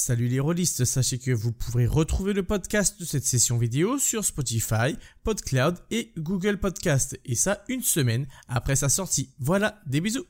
Salut les rôlistes, sachez que vous pourrez retrouver le podcast de cette session vidéo sur Spotify, PodCloud et Google Podcast, et ça une semaine après sa sortie. Voilà, des bisous.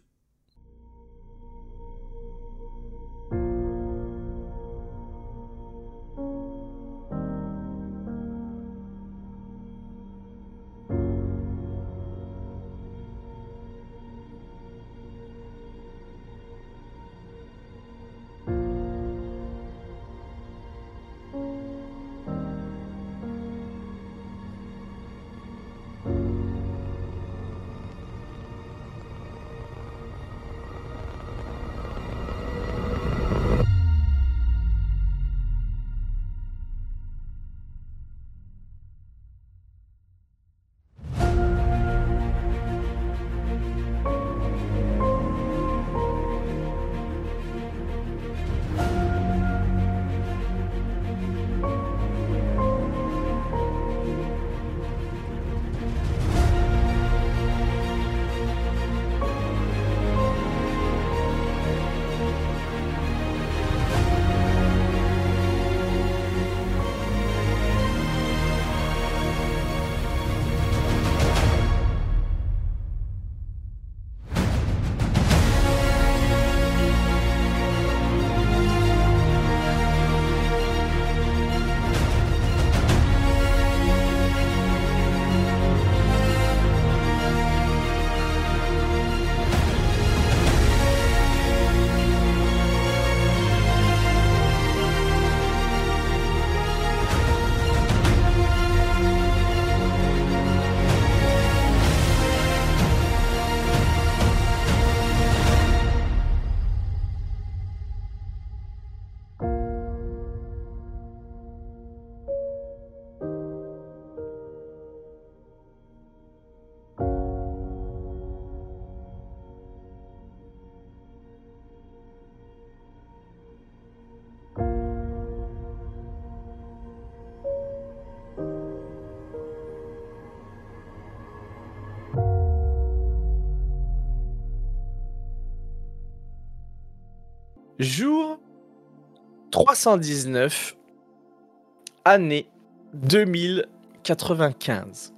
Jour 319, année 2095.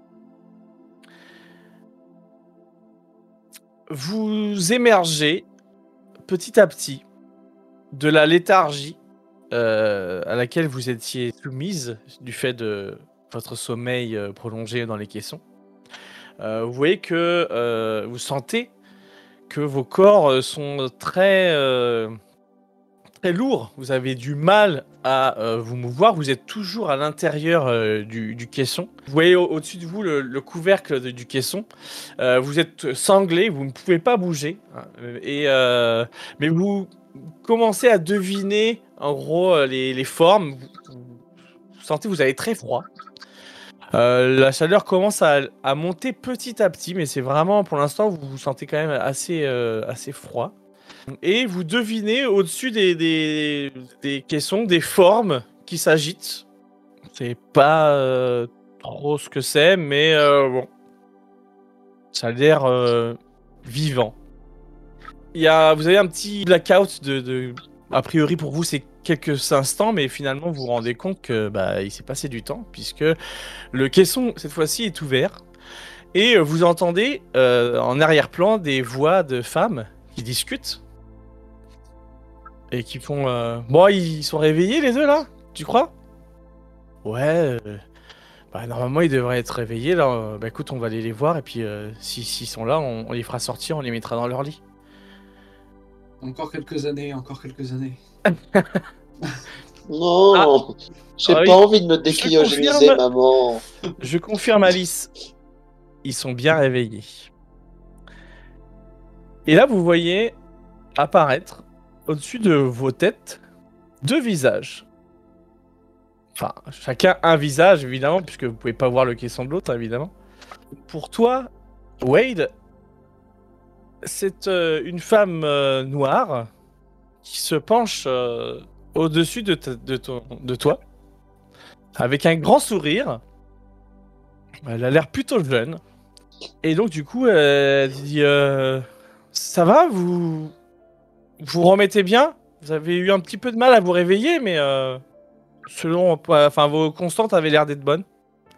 Vous émergez petit à petit de la léthargie à laquelle vous étiez soumise du fait de votre sommeil prolongé dans les caissons. Vous voyez que vous sentez que vos corps sont très lourds. Vous avez du mal à vous mouvoir. Vous êtes toujours à l'intérieur du caisson. Vous voyez au-dessus de vous le couvercle du caisson. Vous êtes sanglé, vous ne pouvez pas bouger. Mais vous commencez à deviner en gros les formes. Vous sentez que vous avez très froid. La chaleur commence à monter petit à petit, mais c'est vraiment, pour l'instant, vous vous sentez quand même assez froid. Et vous devinez au-dessus des caissons des formes qui s'agitent. C'est pas trop ce que c'est, mais bon, ça a l'air vivant. Vous avez un petit blackout a priori pour vous, c'est quelques instants, mais finalement vous vous rendez compte que il s'est passé du temps, puisque le caisson cette fois-ci est ouvert et vous entendez en arrière-plan des voix de femmes qui discutent et qui font bon, ils sont réveillés les deux là, tu crois? Ouais, normalement ils devraient être réveillés là. Écoute, on va aller les voir et puis s'ils sont là, on les fera sortir, on les mettra dans leur lit. Encore quelques années. Non, j'ai pas envie de me décryogéniser, maman. Je confirme, Alice. Ils sont bien réveillés. Et là, vous voyez apparaître au-dessus de vos têtes 2 visages. Enfin, chacun un visage, évidemment, puisque vous pouvez pas voir le caisson de l'autre, évidemment. Pour toi, Wade, c'est une femme noire qui se penche au-dessus de toi, avec un grand sourire. Elle a l'air plutôt jeune. Et donc, du coup, elle dit ça va, vous remettez bien? Vous avez eu un petit peu de mal à vous réveiller, mais selon, vos constantes avaient l'air d'être bonnes.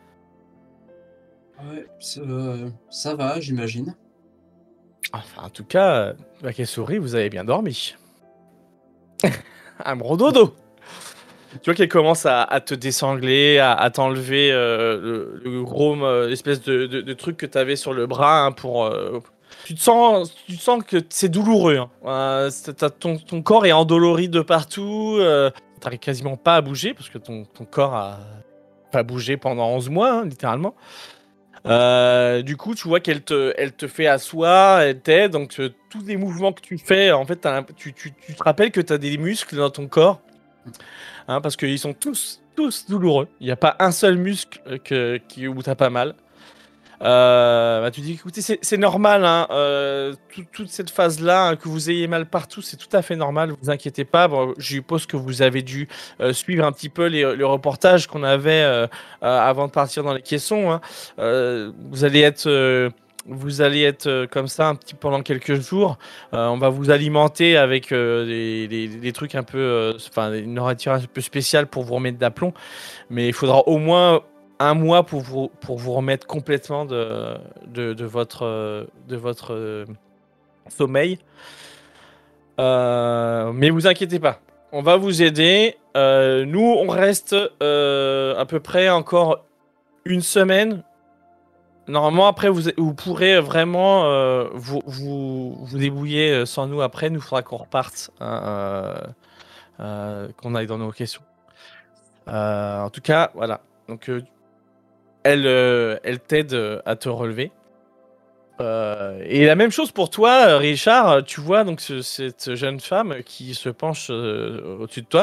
Ouais, ça va, j'imagine. Enfin, en tout cas, Bakesori, vous avez bien dormi. Un gros dodo. Tu vois qu'elle commence à te désangler, à t'enlever le gros espèce de truc que tu avais sur le bras hein, pour. Tu te sens que c'est douloureux. Hein. Ton corps est endolori de partout. T'arrives quasiment pas à bouger parce que ton corps a pas bougé pendant 11 mois, hein, littéralement. Du coup, tu vois qu'elle te fait asseoir, elle t'aide. Donc, tous les mouvements que tu fais, en fait, tu te rappelles que tu as des muscles dans ton corps. Hein, parce qu'ils sont tous douloureux. Il n'y a pas un seul muscle où tu as pas mal. Tu dis, écoutez, c'est normal. Hein, toute cette phase-là, hein, que vous ayez mal partout, c'est tout à fait normal. Vous inquiétez pas. Bon, je suppose que vous avez dû suivre un petit peu les reportages qu'on avait avant de partir dans les caissons. Hein. Vous allez être comme ça un petit pendant quelques jours. On va vous alimenter avec des trucs un peu, une nourriture un peu spéciale pour vous remettre d'aplomb. Mais il faudra au moins 1 mois pour vous remettre complètement de votre sommeil. Mais vous inquiétez pas, on va vous aider. Nous, on reste à peu près encore 1 semaine. Normalement, après, vous pourrez vraiment vous débrouiller sans nous. Après, nous faudra qu'on reparte, qu'on aille dans nos questions. En tout cas, voilà. Donc, elle t'aide à te relever. Et la même chose pour toi, Richard. Tu vois donc cette jeune femme qui se penche au-dessus de toi.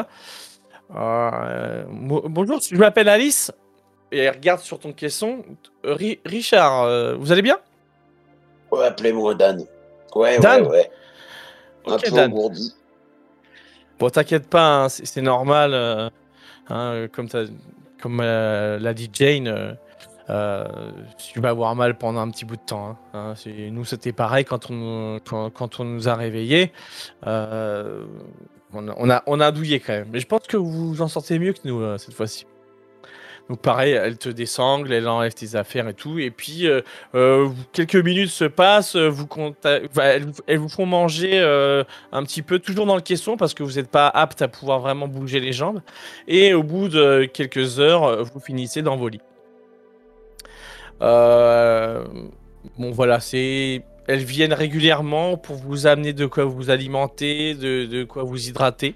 Bonjour, je m'appelle Alice. Et elle regarde sur ton caisson. Richard, vous allez bien? Ouais, appelez-moi Dan. Ouais. Un Ok, peu Dan. engourdi. Bon, t'inquiète pas, hein, c'est normal. Comme l'a dit Jane, tu vas avoir mal pendant un petit bout de temps. Hein. Nous, c'était pareil quand on nous a réveillés. On a douillé quand même. Mais je pense que vous vous en sortez mieux que nous cette fois-ci. Donc pareil, elle te désangle, elle enlève tes affaires et tout. Et puis, quelques minutes se passent, elles vous font manger un petit peu, toujours dans le caisson, parce que vous n'êtes pas apte à pouvoir vraiment bouger les jambes. Et au bout de quelques heures, vous finissez dans vos lits. Bon voilà, elles viennent régulièrement pour vous amener de quoi vous alimenter, de quoi vous hydrater.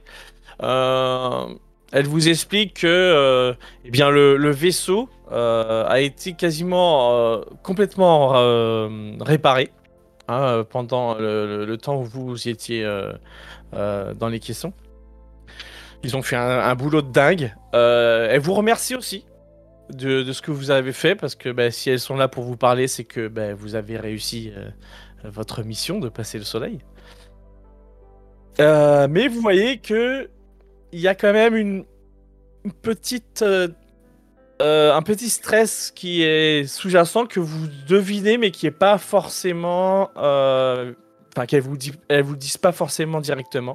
Elle vous explique que le vaisseau a été quasiment complètement réparé pendant le temps où vous étiez dans les caissons. Ils ont fait un boulot de dingue. Elle vous remercie aussi de ce que vous avez fait, parce que si elles sont là pour vous parler, c'est que vous avez réussi votre mission de passer le soleil. Mais vous voyez que il y a quand même une petite, un petit stress qui est sous-jacent, que vous devinez, mais qui est pas forcément, qu'elle vous disent pas forcément directement.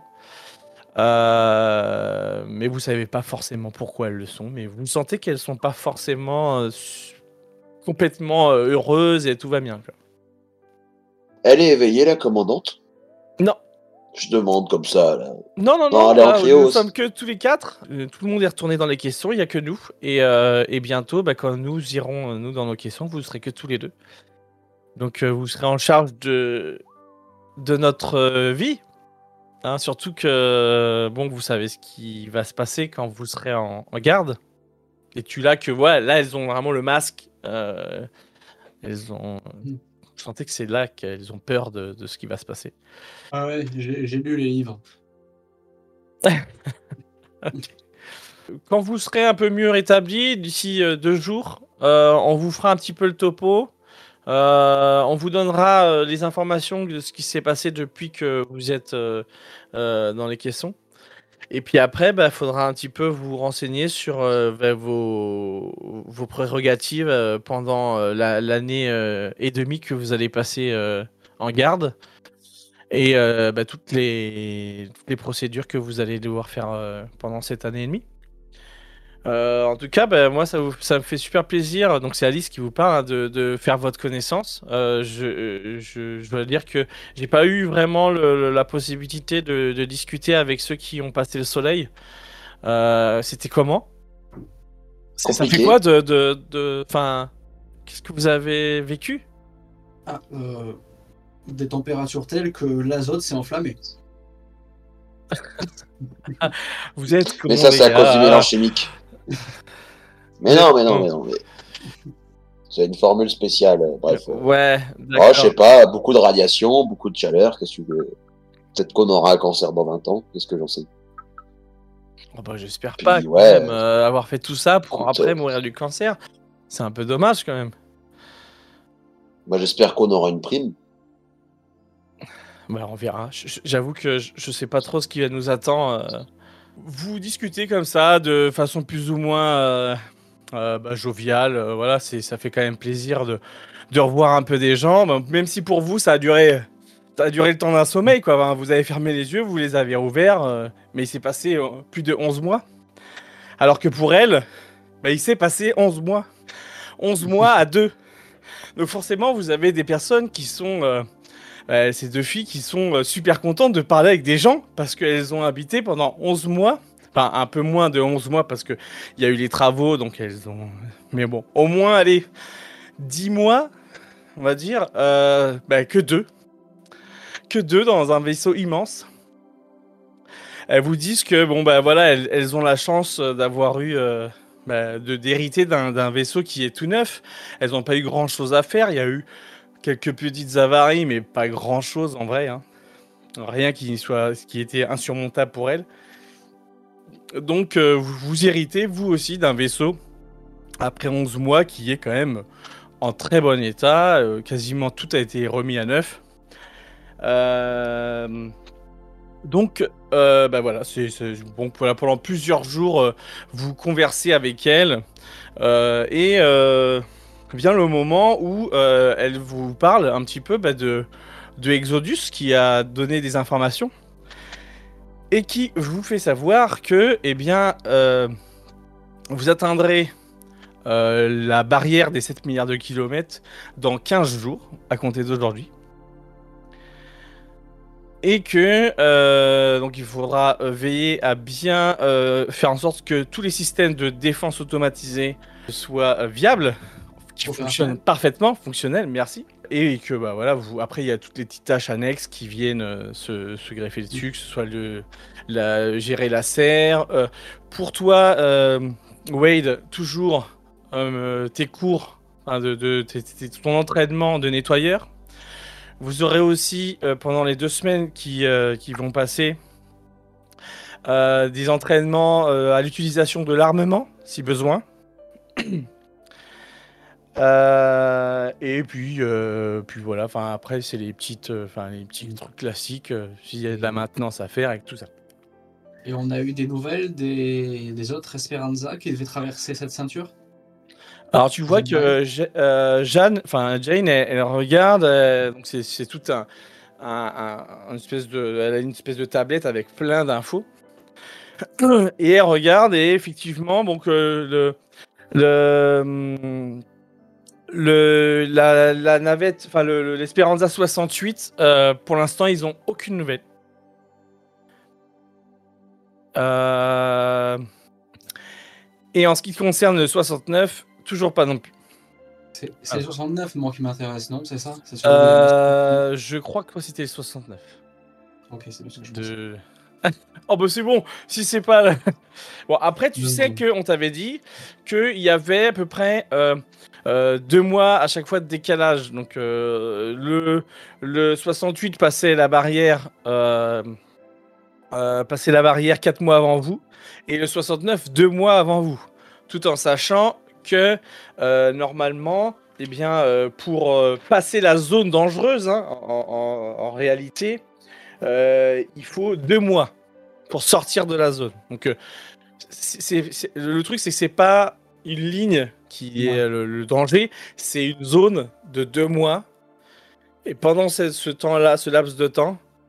Mais vous savez pas forcément pourquoi elles le sont, mais vous sentez qu'elles sont pas forcément complètement heureuses et tout va bien, quoi. Elle est éveillée, la commandante? Non. Je demande comme ça, là. Non, nous sommes que tous les 4. Tout le monde est retourné dans les caissons, il n'y a que nous. Et bientôt, quand nous irons nous dans nos caissons, vous ne serez que tous les 2. Donc vous serez en charge de notre vie. Hein, surtout que vous savez ce qui va se passer quand vous serez en garde. Et là elles ont vraiment le masque. Elles ont... Vous sentez que c'est là qu'elles ont peur de ce qui va se passer. Ah ouais, j'ai lu les livres. Okay. Quand vous serez un peu mieux rétabli, d'ici 2 jours, on vous fera un petit peu le topo. On vous donnera les informations de ce qui s'est passé depuis que vous êtes dans les caissons. Et puis après, faudra un petit peu vous renseigner sur vos prérogatives pendant l'année et demie que vous allez passer en garde. et toutes les procédures que vous allez devoir faire pendant cette année et demie. En tout cas, moi, ça me fait super plaisir. Donc, c'est Alice qui vous parle, hein, de faire votre connaissance. Je dois dire que j'ai pas eu vraiment la possibilité de discuter avec ceux qui ont passé le soleil. C'était comment? Ça fait Compliqué. quoi enfin, qu'est-ce que vous avez vécu? Ah, des températures telles que l'azote s'est enflammé. Vous êtes comment, Mais ça, les c'est à cause du gars? mélange chimique. Mais non. C'est une formule spéciale. Bref. Ouais, Oh, d'accord. je sais pas, beaucoup de radiation, beaucoup de chaleur. Qu'est-ce que tu veux? Peut-être qu'on aura un cancer dans 20 ans. Qu'est-ce que j'en sais? Oh, j'espère Puis, pas quand ouais, même avoir fait tout ça pour écoute, après mourir du cancer. C'est un peu dommage quand même. moi, j'espère qu'on aura une prime. On verra. J'avoue que je sais pas trop ce qui nous attend. Vous discutez comme ça de façon plus ou moins joviale. Voilà, ça fait quand même plaisir de revoir un peu des gens. Même si pour vous ça a duré le temps d'un sommeil, quoi. Enfin, vous avez fermé les yeux, vous les avez ouverts, mais il s'est passé plus de 11 mois. Alors que pour elle, il s'est passé 11 mois. 11 mois à deux. Donc forcément, vous avez des personnes qui sont... ces deux filles qui sont super contentes de parler avec des gens parce qu'elles ont habité pendant 11 mois. Enfin, un peu moins de 11 mois parce qu'il y a eu les travaux, donc elles ont... Mais bon, au moins, allez, 10 mois, on va dire, que deux. Que deux dans un vaisseau immense. Elles vous disent que, elles ont la chance d'avoir eu... d'hériter d'un vaisseau qui est tout neuf. Elles n'ont pas eu grand chose à faire. Il y a eu quelques petites avaries, mais pas grand chose en vrai. Hein. Rien qui était insurmontable pour elles. Donc, vous héritez, vous aussi, d'un vaisseau après 11 mois qui est quand même en très bon état. Quasiment tout a été remis à neuf. Donc, voilà, c'est bon. Voilà, pendant plusieurs jours, vous conversez avec elle et vient le moment où elle vous parle un petit peu de Exodus qui a donné des informations et qui vous fait savoir que, vous atteindrez la barrière des 7 milliards de kilomètres dans 15 jours à compter d'aujourd'hui. Et que donc il faudra veiller à bien faire en sorte que tous les systèmes de défense automatisés soient viables, qui fonctionnent parfaitement, fonctionnels, merci. Et que après il y a toutes les petites tâches annexes qui viennent se greffer dessus, que ce soit gérer la serre. Pour toi, Wade, toujours tes cours, ton entraînement de nettoyeur. Vous aurez aussi, pendant les 2 semaines qui vont passer, des entraînements à l'utilisation de l'armement, si besoin. Et puis voilà, après, c'est les petits trucs classiques, s'il y a de la maintenance à faire avec tout ça. Et on a eu des nouvelles des autres Esperanza qui devaient traverser cette ceinture? Alors tu vois que Jane, elle regarde, donc c'est tout une espèce elle a une espèce de tablette avec plein d'infos et elle regarde et effectivement donc la navette, l'Esperanza 68, pour l'instant ils ont aucune nouvelle. Et en ce qui concerne le 69, toujours pas non plus. C'est le 69, moi, qui m'intéresse, non? C'est ça? Je crois que c'était le 69. Ok, c'est bien ce que je pensais. Oh c'est bon, si c'est pas... Bon, après, tu sais qu'on t'avait dit qu'il y avait à peu près 2 mois à chaque fois de décalage. Donc, le 68 passait la barrière 4 mois avant vous, et le 69 2 mois avant vous. Tout en sachant que normalement, pour passer la zone dangereuse, hein, en réalité, il faut 2 mois pour sortir de la zone. Donc, le truc, c'est que c'est pas une ligne qui est le danger, c'est une zone de 2 mois. Et pendant ce temps-là, ce laps de temps,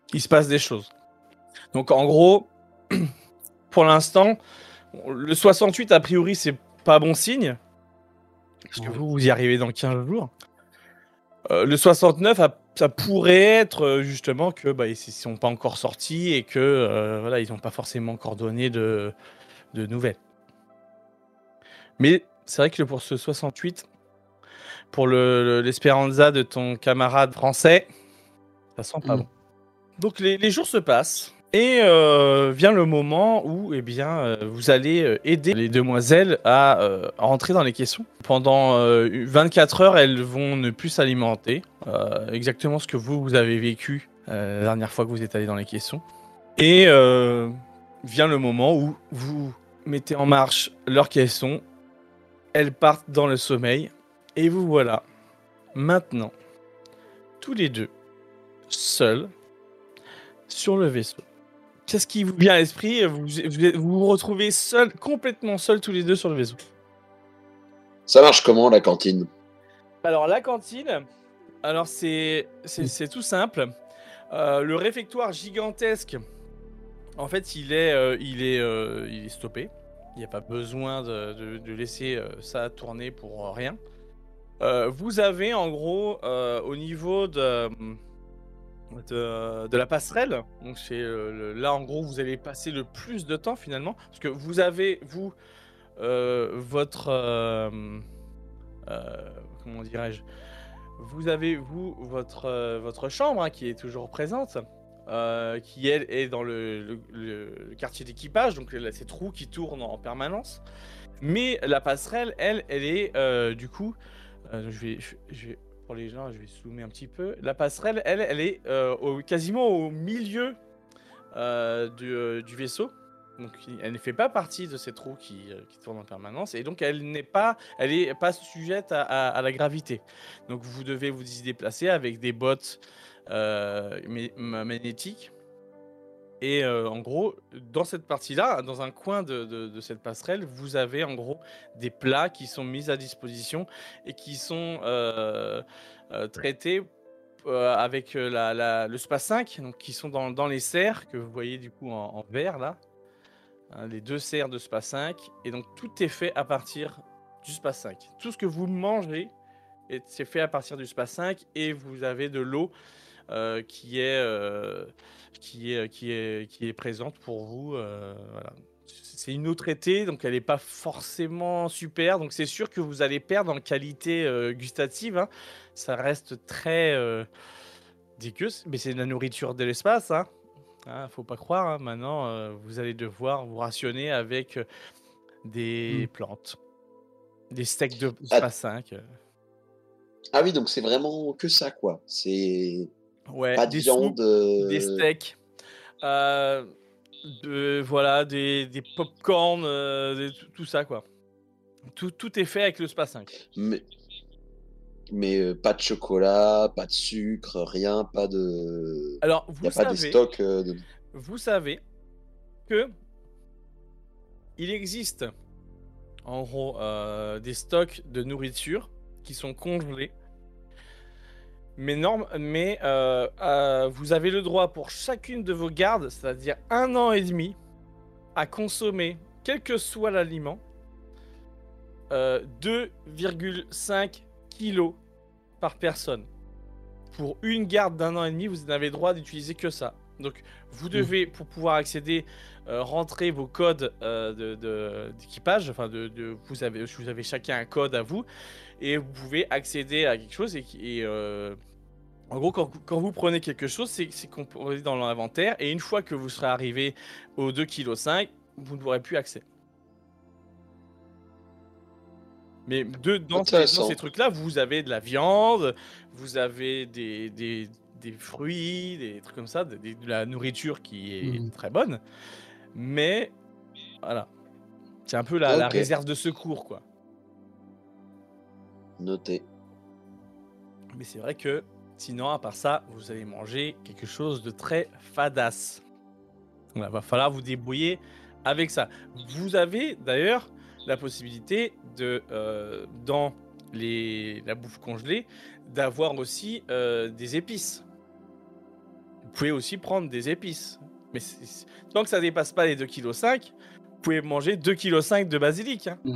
il se passe des choses. Donc en gros, pour l'instant, le 68 a priori c'est pas bon signe, parce que vous y arrivez dans 15 jours. Le 69, ça pourrait être justement que ils sont pas encore sortis et que voilà, ils n'ont pas forcément encore donné de nouvelles. Mais c'est vrai que pour ce 68, pour l'Esperanza de ton camarade français, ça sent pas bon. Donc les jours se passent et vient le moment où vous allez aider les demoiselles à rentrer dans les caissons. Pendant 24 heures, elles vont ne plus s'alimenter. Exactement ce que vous avez vécu la dernière fois que vous êtes allé dans les caissons. Et vient le moment où vous mettez en marche leurs caissons. Elles partent dans le sommeil. Et vous voilà maintenant tous les deux seuls sur le vaisseau. Qu'est-ce qui vous vient à l'esprit? Vous retrouvez seuls, complètement seuls tous les deux sur le vaisseau. Ça marche comment la cantine? Alors la cantine, c'est tout simple. Le réfectoire gigantesque, en fait, il est stoppé. Il n'y a pas besoin de laisser ça tourner pour rien. Vous avez en gros au niveau de la passerelle, donc c'est là en gros vous allez passer le plus de temps finalement, parce que vous avez votre comment dirais-je, vous avez votre chambre qui est toujours présente, qui elle est dans le quartier d'équipage, donc là, ces trous qui tournent en permanence. Mais la passerelle, elle est du coup, je vais pour les gens, je vais zoomer un petit peu. La passerelle, elle est quasiment au milieu du vaisseau. Donc, elle ne fait pas partie de ces trous qui tournent en permanence. Et donc, elle n'est pas sujette à la gravité. Donc, vous devez vous y déplacer avec des bottes magnétiques. Et en gros, dans cette partie-là, dans un coin de cette passerelle, vous avez en gros des plats qui sont mis à disposition et qui sont traités avec le SPA 5, donc qui sont dans les serres que vous voyez du coup en vert là, hein, les 2 serres de SPA 5. Et donc tout est fait à partir du SPA 5. Tout ce que vous mangez, c'est fait à partir du SPA 5 et vous avez de l'eau qui est présente pour vous. Voilà. C'est une eau traitée, donc elle n'est pas forcément super. Donc c'est sûr que vous allez perdre en qualité gustative. Hein. Ça reste très dégueu, mais c'est de la nourriture de l'espace. Hein. Faut pas croire. Hein. Maintenant, vous allez devoir vous rationner avec des plantes, des steaks de SPA 5. Ah oui, donc c'est vraiment que ça, quoi. C'est Ouais, pas de des viande. soupes, des steaks. Des pop-corn, tout ça quoi. Tout est fait avec le SPA 5. Mais pas de chocolat, pas de sucre, rien, pas de. Alors Il n'y a pas des stocks. Vous savez que il existe en gros des stocks de nourriture qui sont congelés. Mais vous avez le droit pour chacune de vos gardes, c'est-à-dire 1 an et demi, à consommer, quel que soit l'aliment, 2,5 kilos par personne. Pour une garde d'1 an et demi, vous n'avez le droit d'utiliser que ça. Donc vous devez, pour pouvoir accéder, rentrer vos codes d'équipage. Enfin, vous avez chacun un code à vous. Et vous pouvez accéder à quelque chose en gros, quand vous prenez quelque chose, c'est composé dans l'inventaire. Et une fois que vous serez arrivé aux 2,5 kg, vous n'aurez plus accès. Mais dans ces trucs-là, vous avez de la viande, vous avez des fruits, des trucs comme ça, de la nourriture qui est très bonne. Mais voilà, c'est un peu la réserve de secours, quoi. Noté. Mais c'est vrai que sinon, à part ça, vous allez manger quelque chose de très fadasse. Il va falloir vous débrouiller avec ça. Vous avez d'ailleurs la possibilité dans la bouffe congelée, d'avoir aussi des épices. Vous pouvez aussi prendre des épices. Mais tant que ça dépasse pas les 2,5 kg, vous pouvez manger 2,5 kg de basilic. Hein.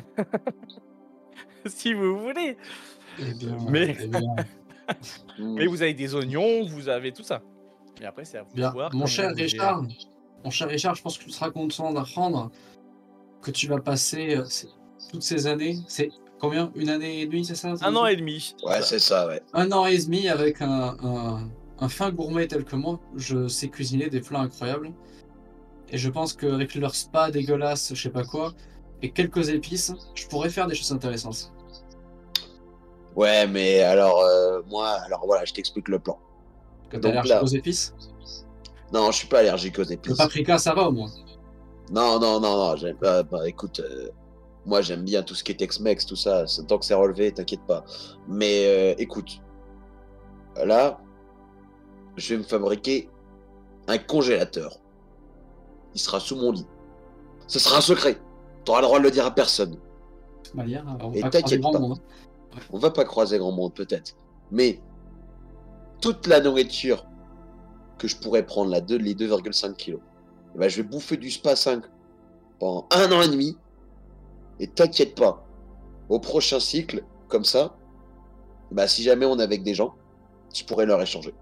Si vous voulez. Eh bien, Mais... eh bien. Mais vous avez des oignons, vous avez tout ça. Et après, c'est à vous de Bien. voir. Mon cher comment vous Richard, je pense que tu seras content d'apprendre que tu vas passer toutes ces années. C'est combien? 1 année et demie, c'est ça? 1 an et demi. Ouais, c'est ça, ouais. 1 an et demi avec un fin gourmet tel que moi. Je sais cuisiner des plats incroyables. Et je pense qu'avec leur spa dégueulasse, je sais pas quoi, et quelques épices, je pourrais faire des choses intéressantes. Ouais, mais alors, alors voilà, je t'explique le plan. Que t'es Donc allergique là- aux épices? Non, je suis pas allergique aux Le épices. paprika, ça va au moins. Non, écoute, moi j'aime bien tout ce qui est Tex-Mex, tout ça, tant que c'est relevé, t'inquiète pas. Mais écoute, là, je vais me fabriquer un congélateur. Il sera sous mon lit. Ce sera un secret. T'auras le droit de le dire à personne. De toute manière, on Et va pas croiser t'inquiète grand pas. monde. On va pas croiser grand monde peut-être. Mais toute la nourriture que je pourrais prendre, les 2,5 kilos, eh ben, je vais bouffer du Spa 5 pendant 1 an et demi. Et t'inquiète pas, au prochain cycle, comme ça, bah, si jamais on est avec des gens, je pourrais leur échanger.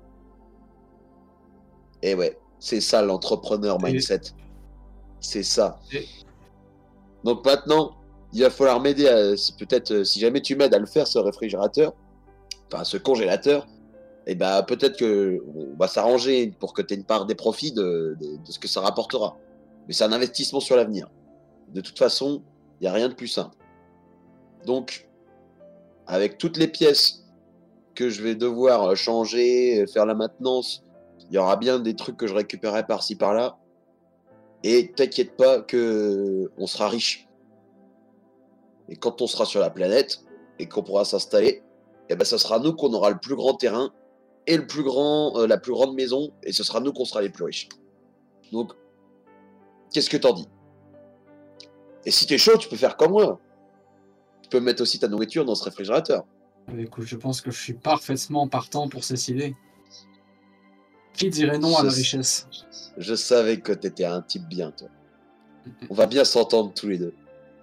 Et ouais, c'est ça l'entrepreneur Et- mindset. C'est ça. Et- Donc maintenant, il va falloir m'aider à, peut-être, si jamais tu m'aides à le faire, ce réfrigérateur, enfin ce congélateur, et bah peut-être que on va s'arranger pour que tu aies une part des profits de ce que ça rapportera. Mais c'est un investissement sur l'avenir. De toute façon, il n'y a rien de plus simple. Donc, avec toutes les pièces que je vais devoir changer, faire la maintenance, il y aura bien des trucs que je récupérerai par-ci par-là. Et t'inquiète pas que on sera riche. Et quand on sera sur la planète et qu'on pourra s'installer, eh ben ça sera nous qu'on aura le plus grand terrain et la plus grande maison, et ce sera nous qu'on sera les plus riches. Donc, qu'est-ce que t'en dis? Et si t'es chaud, tu peux faire comme moi. Tu peux mettre aussi ta nourriture dans ce réfrigérateur. Écoute, je pense que je suis parfaitement partant pour cette idée. Qui dirait non à la richesse? Je savais que t'étais un type bien, toi. On va bien s'entendre tous les deux.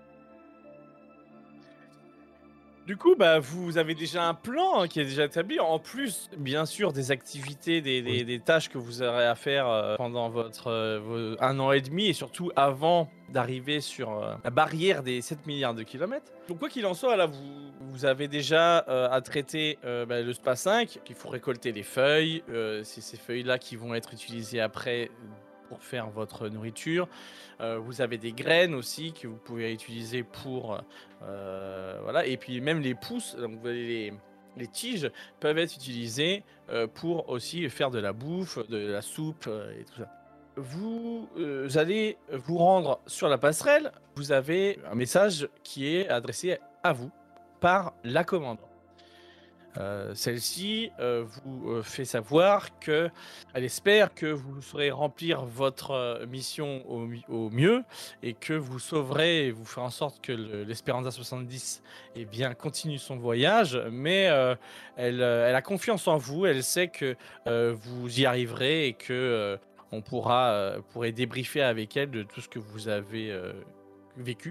Du coup, bah, vous avez déjà un plan qui est déjà établi, en plus, bien sûr, des activités, des tâches que vous aurez à faire pendant votre 1 an et demi, et surtout avant d'arriver sur la barrière des 7 milliards de kilomètres. Donc quoi qu'il en soit, là, vous avez déjà à traiter le Spa 5, il faut récolter les feuilles, c'est ces feuilles-là qui vont être utilisées après pour faire votre nourriture. Vous avez des graines aussi que vous pouvez utiliser pour voilà, et puis même les pousses, donc les tiges peuvent être utilisées pour aussi faire de la bouffe, de la soupe et tout ça. Vous allez vous rendre sur la passerelle. Vous avez un message qui est adressé à vous par la commandante. Celle-ci vous fait savoir qu'elle espère que vous saurez remplir votre mission au mieux et que vous sauverez et vous ferez en sorte que l'Espéranza 70 eh bien, continue son voyage, mais elle a confiance en vous, elle sait que vous y arriverez et que on pourrait débriefer avec elle de tout ce que vous avez vécu.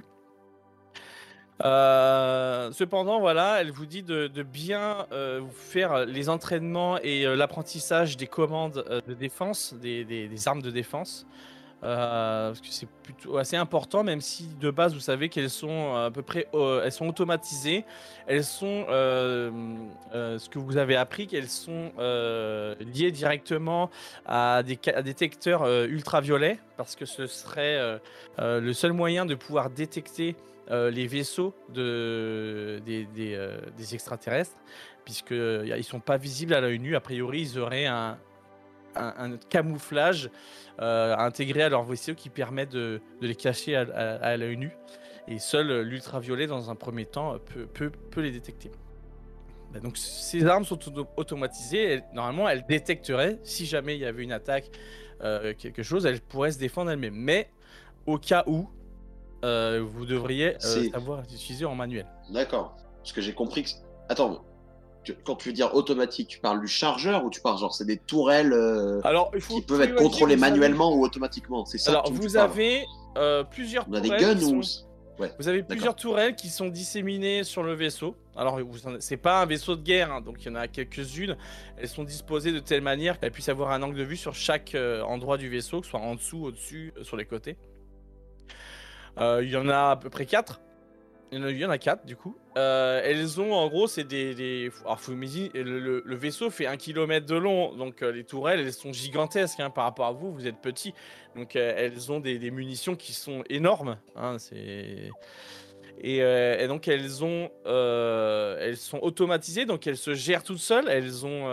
Cependant, voilà, elle vous dit de bien faire les entraînements et l'apprentissage des commandes de défense, des armes de défense. Parce que c'est plutôt assez important, même si de base vous savez qu'elles sont à peu près elles sont automatisées. Elles sont ce que vous avez appris, qu'elles sont liées directement à des détecteurs ultraviolets, parce que ce serait le seul moyen de pouvoir détecter les vaisseaux des extraterrestres, puisqu'ils ne sont pas visibles à l'œil nu. A priori, ils auraient un camouflage intégré à leur vaisseau qui permet de les cacher à l'œil nu. Et seul l'ultraviolet, dans un premier temps, peut les détecter. Donc ces armes sont automatisées. Normalement, elles détecteraient, si jamais il y avait une attaque, quelque chose, elles pourraient se défendre elles-mêmes. Mais au cas où, vous devriez savoir utiliser en manuel. D'accord. Parce que j'ai compris que... Attends, quand tu veux dire automatique, tu parles du chargeur ou tu parles genre c'est des tourelles Alors, il qui faut peuvent être imaginer contrôlées que vous avez- manuellement ou automatiquement. C'est ça Alors, dont tu vous parles. avez plusieurs On a des tourelles guns qui ou sont- ouais. Vous avez D'accord. plusieurs tourelles qui sont disséminées sur le vaisseau. Alors, c'est pas un vaisseau de guerre, hein, donc il y en a quelques-unes. Elles sont disposées de telle manière qu'elles puissent avoir un angle de vue sur chaque endroit du vaisseau, que ce soit en dessous, au-dessus, sur les côtés. Il y en a à peu près 4. Il y en a 4 du coup. Elles ont en gros, c'est Alors, faut imaginer, le vaisseau fait 1 km de long, donc les tourelles elles sont gigantesques hein, par rapport à vous, vous êtes petits. Donc elles ont des munitions qui sont énormes. Hein, et donc elles sont automatisées, donc elles se gèrent toutes seules. Elles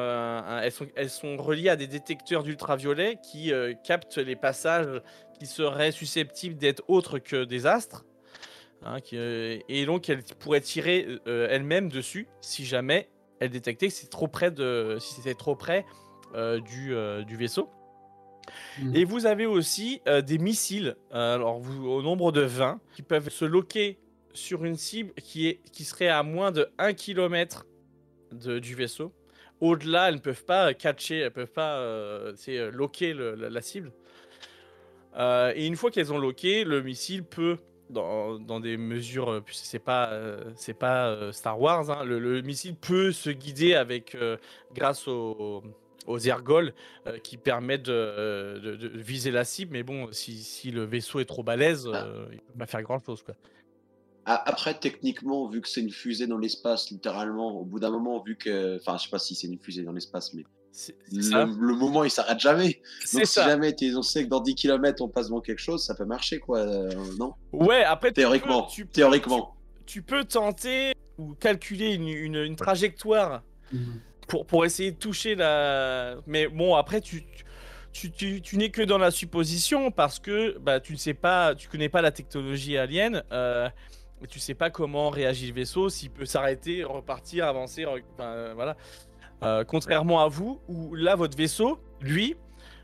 sont reliées à des détecteurs d'ultraviolets qui captent les passages qui seraient susceptibles d'être autres que des astres. Hein, et donc elles pourraient tirer elles-mêmes dessus si jamais elles détectaient que si c'était trop près du vaisseau. Et vous avez aussi des missiles, alors au nombre de 20, qui peuvent se loquer sur une cible qui serait à moins de 1 km du vaisseau. Au-delà, elles ne peuvent pas catcher, elles ne peuvent pas loquer la cible. Et une fois qu'elles ont loqué, le missile peut, dans des mesures, c'est pas Star Wars, hein, le missile peut se guider grâce aux ergols qui permettent de viser la cible, mais bon, si le vaisseau est trop balèze, il peut pas faire grand chose quoi. Après, techniquement, vu que c'est une fusée dans l'espace, littéralement, au bout d'un moment, vu que. Enfin, je sais pas si c'est une fusée dans l'espace, mais. Le moment, il s'arrête jamais. Donc, si jamais on sait que dans 10 km, on passe devant quelque chose, ça peut marcher, quoi, non? Ouais, après, théoriquement. Tu peux tenter ou calculer une trajectoire pour essayer de toucher la. Mais bon, après, tu n'es que dans la supposition parce que bah, tu connais pas la technologie alien. Tu sais pas comment réagit le vaisseau, s'il peut s'arrêter, repartir, avancer, voilà. Contrairement à vous, où là, votre vaisseau, lui,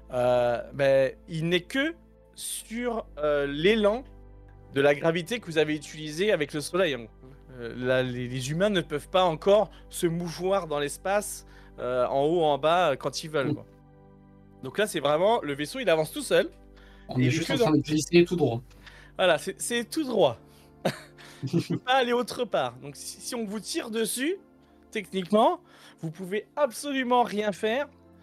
il n'est que sur l'élan de la gravité que vous avez utilisé avec le soleil. Hein. Là, les humains ne peuvent pas encore se mouvoir dans l'espace, en haut, en bas, quand ils veulent. Quoi. Donc là, c'est vraiment, le vaisseau, il avance tout seul. On est juste en train de glisser tout droit. Voilà, c'est tout droit. Il ne peut pas aller autre part. Donc si on vous tire dessus, techniquement, vous pouvez absolument rien faire.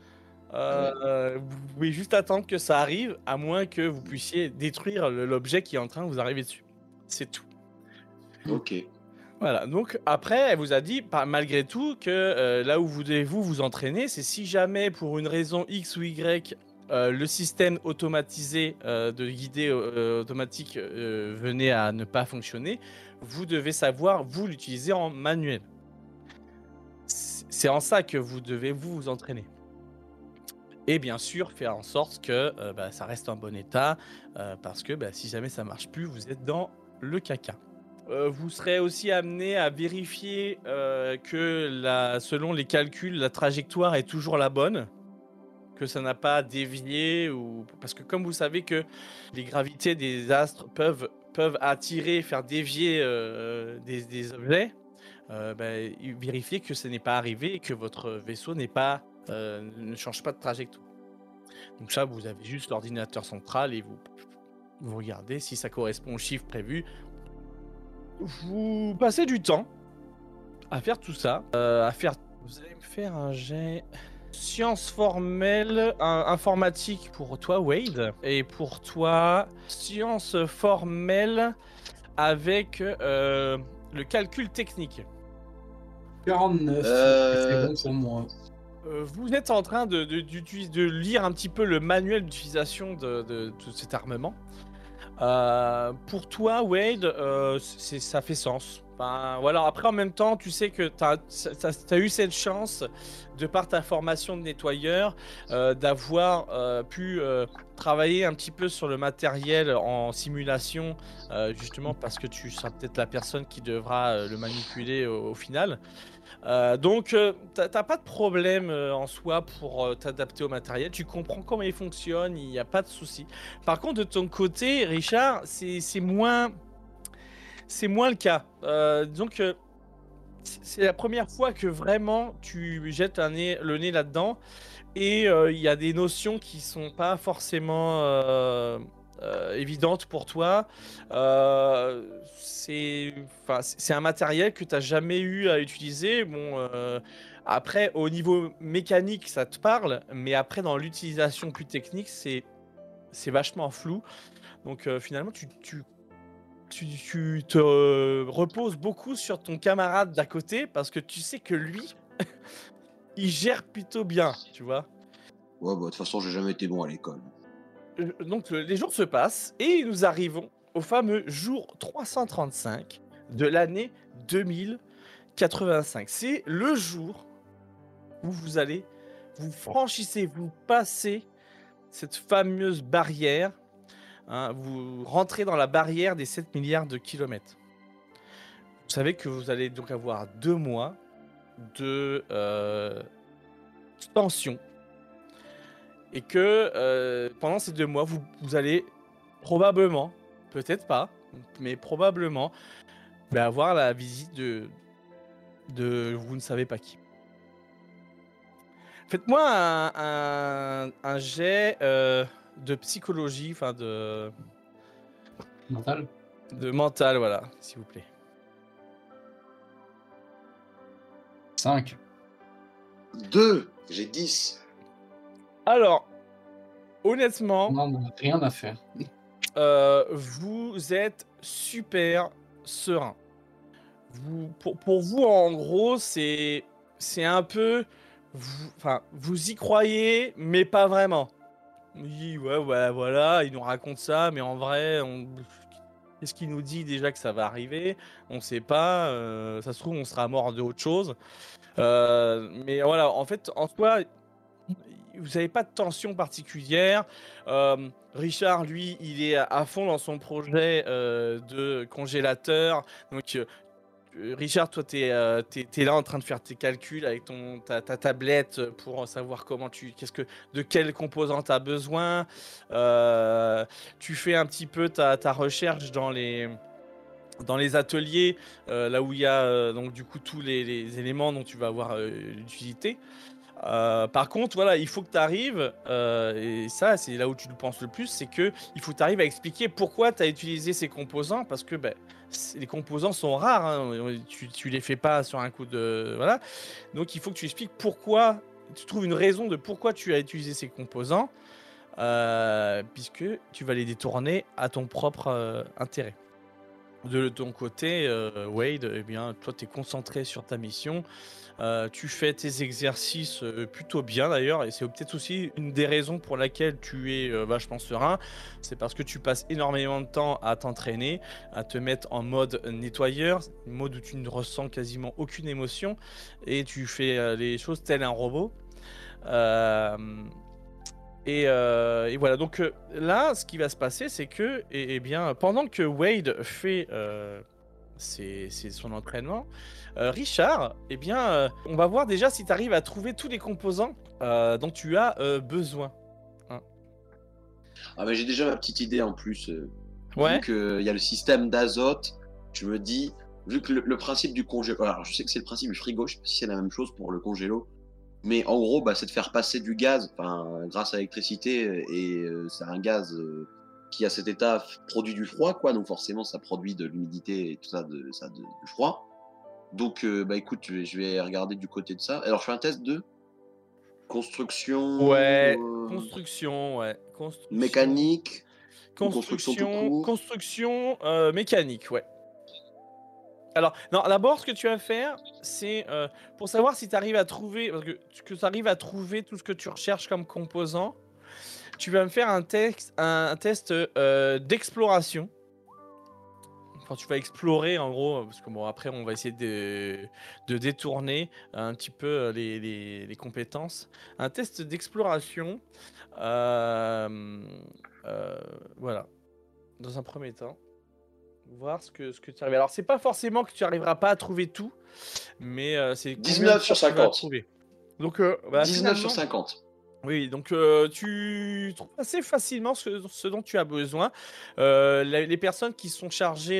Vous pouvez juste attendre que ça arrive, à moins que vous puissiez détruire l'objet qui est en train de vous arriver dessus. C'est tout. Ok. Voilà, donc après, elle vous a dit, malgré tout, que là où vous devez vous entraîner, c'est si jamais, pour une raison X ou Y, le système automatisé de guidée automatique venait à ne pas fonctionner, vous devez savoir, vous, l'utiliser en manuel. C'est en ça que vous devez vous entraîner. Et bien sûr, faire en sorte que ça reste en bon état, parce que si jamais ça marche plus, vous êtes dans le caca. Vous serez aussi amené à vérifier que selon les calculs, la trajectoire est toujours la bonne, que ça n'a pas dévié, parce que comme vous savez que les gravités des astres peuvent attirer, faire dévier des objets, vérifiez que ce n'est pas arrivé et que votre vaisseau ne change pas de trajectoire. Donc ça, vous avez juste l'ordinateur central et vous regardez si ça correspond au chiffre prévu. Vous passez du temps à faire tout ça, vous allez me faire un jet sciences formelles, informatique pour toi Wade, et pour toi sciences formelles avec le calcul technique. 49, c'est bon pour moi. Vous êtes en train de lire un petit peu le manuel d'utilisation de tout cet armement. Pour toi, Wade, ça fait sens. Enfin, voilà. Après, en même temps, tu sais que tu as eu cette chance, de par ta formation de nettoyeur, d'avoir pu travailler un petit peu sur le matériel en simulation, justement parce que tu seras peut-être la personne qui devra le manipuler au final. Donc, t'as pas de problème en soi pour t'adapter au matériel. Tu comprends comment il fonctionne, il n'y a pas de souci. Par contre, de ton côté, Richard, c'est moins le cas. Disons que c'est la première fois que vraiment tu jettes le nez là-dedans et il y a des notions qui sont pas forcément évidentes pour toi. C'est un matériel que tu n'as jamais eu à utiliser. Bon, après, au niveau mécanique, ça te parle, mais après, dans l'utilisation plus technique, c'est vachement flou. Donc finalement, tu te reposes beaucoup sur ton camarade d'à côté parce que tu sais que lui, il gère plutôt bien, tu vois. Ouais, bah, de toute façon, j'ai jamais été bon à l'école. Donc les jours se passent et nous arrivons au fameux jour 335 de l'année 2085. C'est le jour où vous franchissez, vous passez cette fameuse barrière. Hein, vous rentrez dans la barrière des 7 milliards de kilomètres. Vous savez que vous allez donc avoir 2 mois de tension. Et que pendant ces 2 mois, vous allez probablement, peut-être pas, mais probablement, avoir la visite de vous ne savez pas qui. Faites-moi un jet de psychologie, enfin de mental, voilà, s'il vous plaît. 5. 2, j'ai 10. Alors, honnêtement, Non, rien à faire. vous êtes super serein. Pour vous, en gros, c'est un peu... Vous y croyez, mais pas vraiment. Oui, ouais, voilà, il nous raconte ça, mais en vrai, qu'est-ce qu'il nous dit déjà que ça va arriver? On sait pas, ça se trouve, on sera mort de autre chose. Mais voilà, en fait, en soi, vous n'avez pas de tension particulière. Richard, lui, il est à fond dans son projet de congélateur. Donc, Richard, toi, t'es là en train de faire tes calculs avec ta tablette pour savoir de quel composant tu as besoin. Tu fais un petit peu ta recherche dans les ateliers, là où il y a donc du coup tous les éléments dont tu vas avoir l'utilité. Par contre, voilà, il faut que tu arrives, et ça, c'est là où tu le penses le plus, c'est que il faut que tu arrives à expliquer pourquoi tu as utilisé ces composants, parce que les composants sont rares, hein, tu les fais pas sur un coup de... Voilà. Donc, il faut que tu expliques pourquoi, tu trouves une raison de pourquoi tu as utilisé ces composants, puisque tu vas les détourner à ton propre intérêt. De ton côté, Wade, eh bien, toi, tu es concentré sur ta mission. Tu fais tes exercices plutôt bien d'ailleurs, et c'est peut-être aussi une des raisons pour laquelle tu es vachement serein. C'est parce que tu passes énormément de temps à t'entraîner, à te mettre en mode nettoyeur, mode où tu ne ressens quasiment aucune émotion, et tu fais les choses tel un robot. Et voilà, donc là, ce qui va se passer, c'est que, bien, pendant que Wade fait son entraînement, Richard, on va voir déjà si tu arrives à trouver tous les composants dont tu as besoin. Hein. Ah, mais j'ai déjà ma petite idée en plus. Ouais. Vu qu'il y a le système d'azote, je me dis, vu que le principe du congélo, alors je sais que c'est le principe du frigo, je sais pas si c'est la même chose pour le congélo. Mais en gros, c'est de faire passer du gaz, grâce à l'électricité, et c'est un gaz qui à cet état produit du froid, quoi. Donc forcément, ça produit de l'humidité et tout ça, du froid. Donc, écoute, je vais regarder du côté de ça. Alors, je fais un test de construction. Ouais, construction, ouais. Mécanique. Construction mécanique, ouais. Alors, non, d'abord, ce que tu vas faire, c'est pour savoir si tu arrives à trouver, parce que tu arrives à trouver tout ce que tu recherches comme composant, tu vas me faire un test d'exploration. Enfin, tu vas explorer, en gros, parce que bon, après, on va essayer de détourner un petit peu les compétences. Un test d'exploration, voilà, dans un premier temps. Voir ce que tu arrives. Alors, c'est pas forcément que tu arriveras pas à trouver tout, mais c'est 19 sur 50. Donc, 19 sur 50. Oui, donc tu trouves assez facilement ce dont tu as besoin. Les personnes qui sont chargées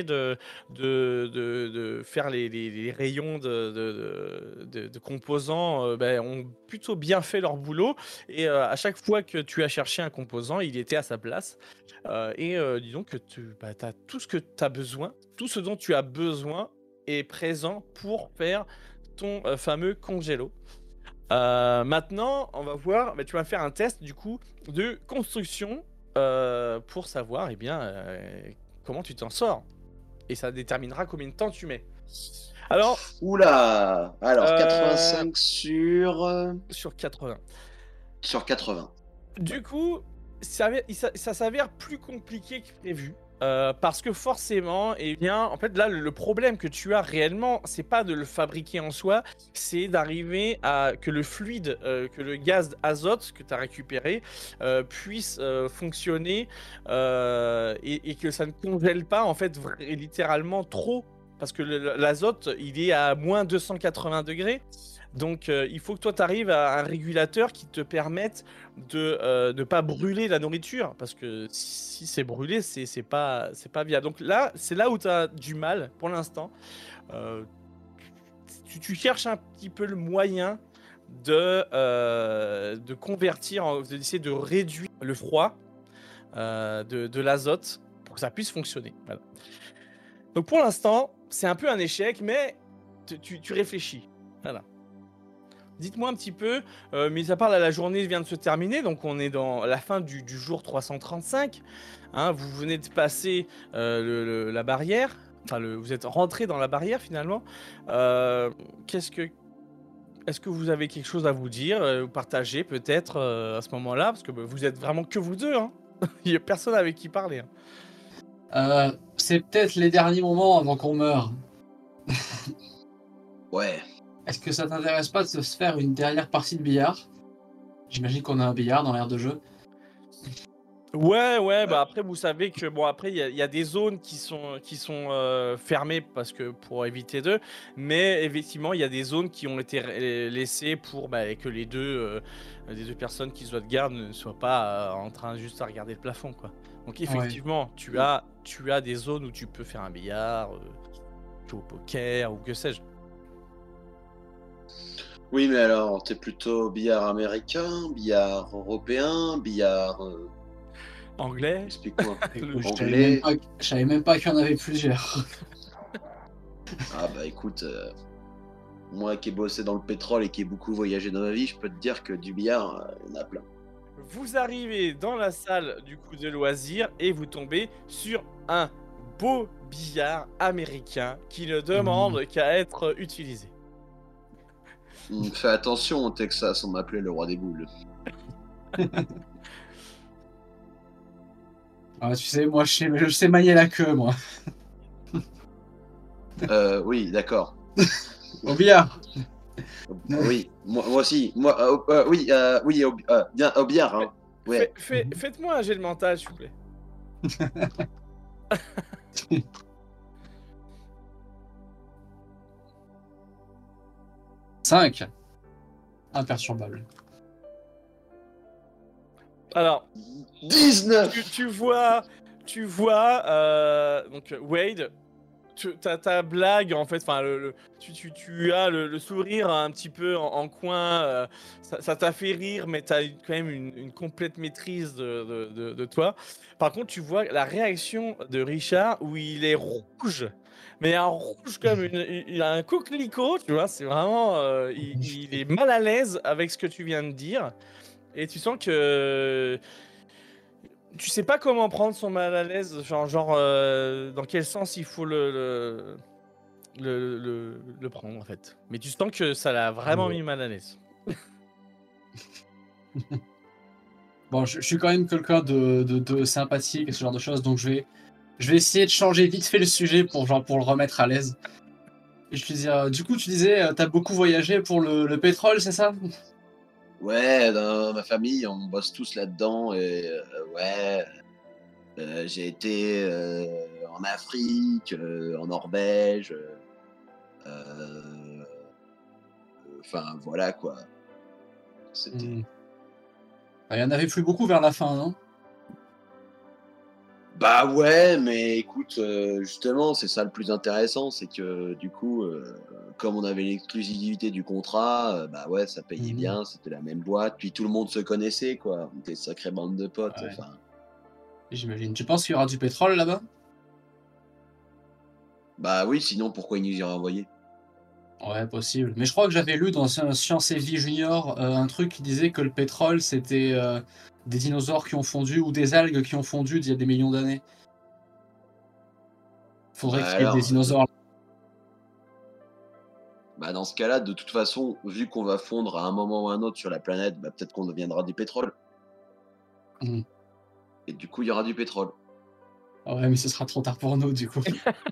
de faire les rayons de composants ont plutôt bien fait leur boulot. Et à chaque fois que tu as cherché un composant, il était à sa place. Disons que tu as tout ce que tu as besoin, tout ce dont tu as besoin est présent pour faire ton fameux congélo. Maintenant, on va voir, tu vas faire un test du coup de construction pour savoir comment tu t'en sors. Et ça déterminera combien de temps tu mets. Alors, Oula! Alors, Euh, 85 sur 80. sur 80. Du coup, ça s'avère plus compliqué que prévu. Parce que forcément, en fait, là, le problème que tu as réellement, c'est pas de le fabriquer en soi, c'est d'arriver à que le fluide, que le gaz azote que tu as récupéré puisse fonctionner et que ça ne congèle pas, en fait, littéralement trop. Parce que l'azote, il est à moins 280 degrés. Donc, il faut que toi, tu arrives à un régulateur qui te permette de ne pas brûler la nourriture. Parce que si c'est brûlé, c'est pas viable. Donc là, c'est là où tu as du mal pour l'instant. Euh, tu cherches un petit peu le moyen de convertir, d'essayer de réduire le froid de l'azote pour que ça puisse fonctionner. Voilà. Donc pour l'instant, c'est un peu un échec, mais tu réfléchis. Voilà. Dites-moi un petit peu, mis à part la journée vient de se terminer, donc on est dans la fin du jour 335. Hein, vous venez de passer la barrière, enfin vous êtes rentré dans la barrière finalement. Est-ce que vous avez quelque chose à vous dire, partager peut-être à ce moment-là, parce que vous êtes vraiment que vous deux, hein. Il n'y a personne avec qui parler. Hein. C'est peut-être les derniers moments avant qu'on meure. Ouais. Est-ce que ça t'intéresse pas de se faire une dernière partie de billard? J'imagine qu'on a un billard dans l'aire de jeu. Ouais, après vous savez que après il y a des zones qui sont fermées parce que pour éviter d'eux, mais effectivement il y a des zones qui ont été laissées pour que les deux personnes qui soient de garde ne soient pas en train juste à regarder le plafond, quoi. Donc effectivement tu as des zones où tu peux faire un billard, jouer au poker ou que sais-je. Oui, mais alors, t'es plutôt billard américain, billard européen, billard... Anglais. Explique-moi. Je savais même pas qu'il y en avait plusieurs. Ah bah écoute, moi qui ai bossé dans le pétrole et qui ai beaucoup voyagé dans ma vie, je peux te dire que du billard, il y en a plein. Vous arrivez dans la salle du coup de loisirs et vous tombez sur un beau billard américain qui ne demande qu'à être utilisé. Fais attention au Texas, on m'appelait le roi des boules. Ah, tu sais, moi je sais manier la queue, moi. Oui, d'accord. Au billard. Oui, moi aussi. Moi, oui, bien au billard. Hein. Ouais. Faites-moi un jet de mental, s'il vous plaît. 5. Imperturbable. Alors, 19. tu vois, donc Wade, ta blague en fait, enfin tu as le sourire un petit peu en coin, ça t'a fait rire, mais t'as quand même une complète maîtrise de toi. Par contre, tu vois la réaction de Richard où il est rouge. Mais un rouge comme il a un coquelicot, tu vois, c'est vraiment, il est mal à l'aise avec ce que tu viens de dire. Et tu sens que tu sais pas comment prendre son mal à l'aise, genre dans quel sens il faut le prendre en fait. Mais tu sens que ça l'a vraiment mis mal à l'aise. Bon, je suis quand même quelqu'un de sympathique et ce genre de choses, donc je vais essayer de changer vite fait le sujet pour le remettre à l'aise. Et je te disais, du coup, tu disais, t'as beaucoup voyagé pour le pétrole, c'est ça? Ouais, dans ma famille, on bosse tous là-dedans. Et ouais, j'ai été en Afrique, en Norvège. Enfin, voilà quoi. C'était. Il y en avait plus beaucoup vers la fin, non? Bah ouais, mais écoute, justement, c'est ça le plus intéressant, c'est que du coup, comme on avait l'exclusivité du contrat, bah ouais, ça payait Mhm. bien, c'était la même boîte, puis tout le monde se connaissait, quoi. On était une sacrée bande de potes, Ouais. enfin. J'imagine. Tu penses qu'il y aura du pétrole là-bas? Bah oui, sinon pourquoi ils nous y auraient envoyé? Ouais, possible. Mais je crois que j'avais lu dans un Science et Vie Junior un truc qui disait que le pétrole, c'était des dinosaures qui ont fondu ou des algues qui ont fondu d'il y a des millions d'années. Bah Faudrait qu'il y ait des alors, dinosaures. bah dans ce cas-là, de toute façon, vu qu'on va fondre à un moment ou à un autre sur la planète, bah peut-être qu'on deviendra du pétrole. Mhm. Et du coup, il y aura du pétrole. Ouais, mais ce sera trop tard pour nous, du coup.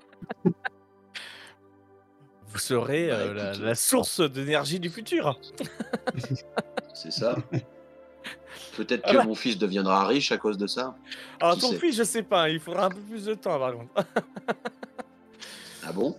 Vous serez Bah la, écoute, la source d'énergie du futur. c'est ça. Peut-être que Voilà. mon fils deviendra riche à cause de ça. Alors Qui ton sait? fils, je sais pas, il faudra un peu plus de temps par contre. Ah bon?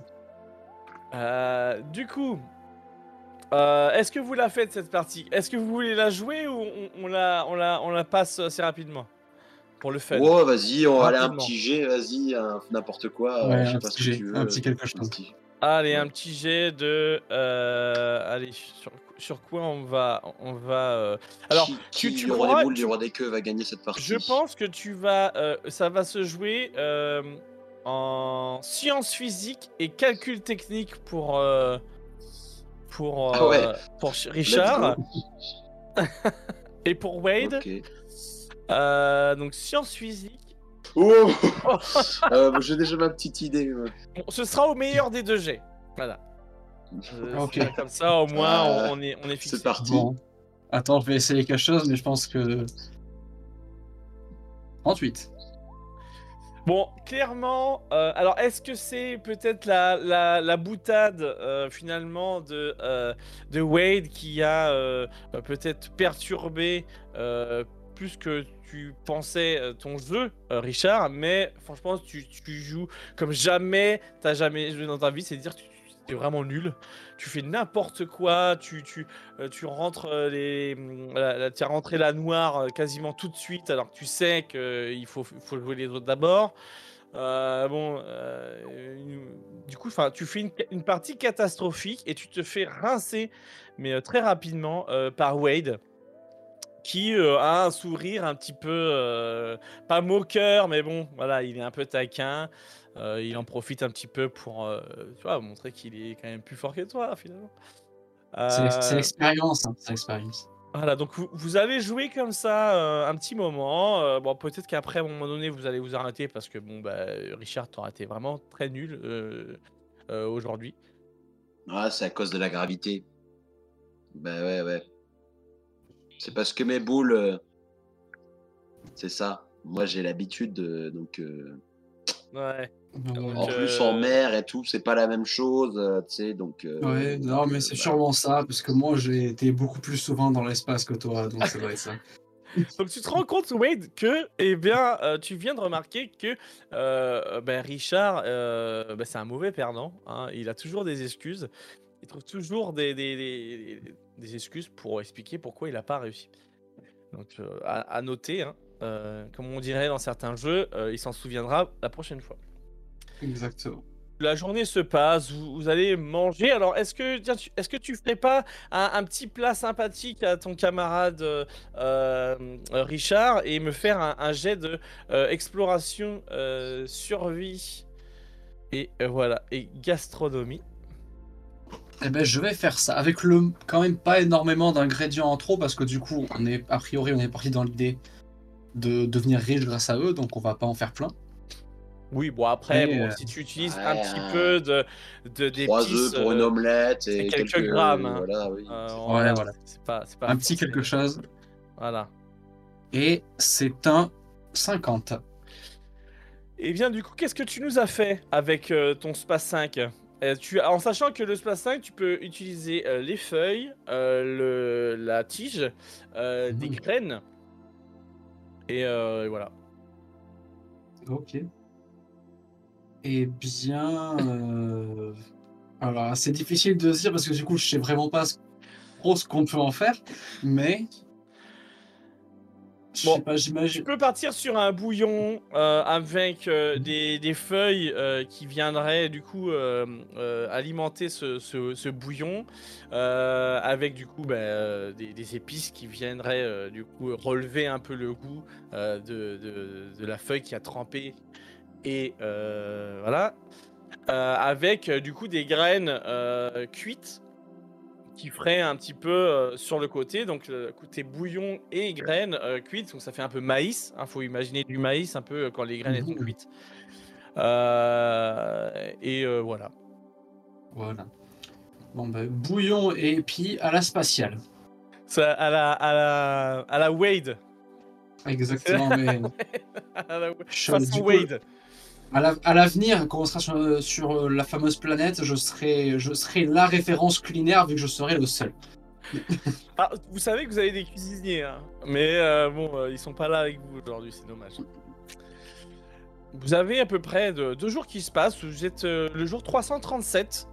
Du coup, est-ce que vous la faites cette partie? Est-ce que vous voulez la jouer ou on la passe assez rapidement? Pour le fun. Oh, vas-y, on va aller un Rapidement. petit jet, vas-y, n'importe quoi, Ouais, je sais un pas ce petit que G, tu un veux. petit quelque Un chose. petit. Allez, Ouais. un petit jet de. Allez, sur quoi on va. Alors, tu Le roi des pourras. boules du roi des queues va gagner cette Je partie. pense que tu vas. Ça va se jouer en sciences physiques et calcul technique Ah ouais, pour let's Richard go. et pour Wade. Ok. Donc, sciences physiques. Oh j'ai déjà ma petite idée. Bon, ce sera au meilleur des deux jets. Voilà. Ok. Comme ça, au moins, Ah, on est fixé. c'est parti. Bon. Attends, je vais essayer quelque chose, mais je pense que... 38. Bon, clairement, alors est-ce que c'est peut-être la boutade finalement de Wade qui a peut-être perturbé plus que tu pensais ton jeu, Richard, mais franchement, tu joues comme jamais, t'as jamais joué dans ta vie, c'est-à-dire que tu es vraiment nul. Tu fais n'importe quoi, tu rentres tu as rentré la noire quasiment tout de suite alors que tu sais qu'il faut jouer les autres d'abord. Bon, du coup, tu fais une partie catastrophique et tu te fais rincer, mais très rapidement par Wade, qui a un sourire un petit peu, pas moqueur, mais bon, voilà, il est un peu taquin. Il en profite un petit peu pour, tu vois, montrer qu'il est quand même plus fort que toi, finalement. C'est Euh, l'expérience, hein, c'est l'expérience. voilà, donc vous allez jouer comme ça un petit moment. Bon, peut-être qu'après, à un moment donné, vous allez vous arrêter parce que, bon, bah, Richard, t'auras été vraiment très nul aujourd'hui. Ah, c'est à cause de la gravité. Bah ouais. C'est parce que mes boules, c'est ça. Moi, j'ai l'habitude, donc. Ouais. Ouais, En plus, en mer et tout, c'est pas la même chose, tu sais, donc. ouais, non, mais c'est sûrement ça, parce que moi, j'ai été beaucoup plus souvent dans l'espace que toi, donc ça doit être ça. Donc tu te rends compte, Wade, que eh bien, tu viens de remarquer que ben, Richard, ben, c'est un mauvais perdant. Hein. Il a toujours des excuses. Il trouve toujours des excuses pour expliquer pourquoi il n'a pas réussi. Donc à noter, hein, comme on dirait dans certains jeux, il s'en souviendra la prochaine fois. Exactement. La journée se passe, vous allez manger. Alors, est-ce que tu ferais pas un petit plat sympathique à ton camarade Richard et me faire un jet de exploration, survie et voilà et gastronomie. Eh ben, je vais faire ça, avec quand même pas énormément d'ingrédients en trop, parce que du coup, a priori, on est parti dans l'idée de devenir riche grâce à eux, donc on va pas en faire plein. Oui, bon après, Mais, bon, si tu utilises ouais, un petit peu d'épices, 3 œufs pour une omelette c'est et quelques quelques. grammes. Hein. Voilà, oui. Ouais, voilà. C'est pas Un petit forcément- quelque chose, Voilà. et c'est un 50. Et bien du coup, qu'est-ce que tu nous as fait avec ton Space 5 en sachant que le Space 5, tu peux utiliser les feuilles, la tige, des graines, et voilà. Ok. Eh bien, alors c'est difficile de se dire parce que du coup je sais vraiment pas trop ce qu'on peut en faire, mais Je Bon, sais pas, Tu j'imagine. peux partir sur un bouillon avec des feuilles qui viendraient du coup alimenter ce bouillon avec du coup des épices qui viendraient du coup relever un peu le goût de la feuille qui a trempé et voilà avec du coup des graines cuites qui ferait un petit peu sur le côté, donc côté bouillon et graines cuites, donc ça fait un peu maïs, faut imaginer du maïs un peu quand les graines elles sont Mhm. cuites. Voilà. Voilà. Bon, bah, bouillon et épis à la spatiale. Ça, à la Wade. Exactement, mais À la du façon coup, Wade. à l'avenir, quand on sera sur la fameuse planète, je serai la référence culinaire vu que je serai le seul. Ah, vous savez que vous avez des cuisiniers, hein. Mais ils sont pas là avec vous aujourd'hui, c'est dommage. Vous avez à peu près 2 jours qui se passent, vous êtes le jour 337.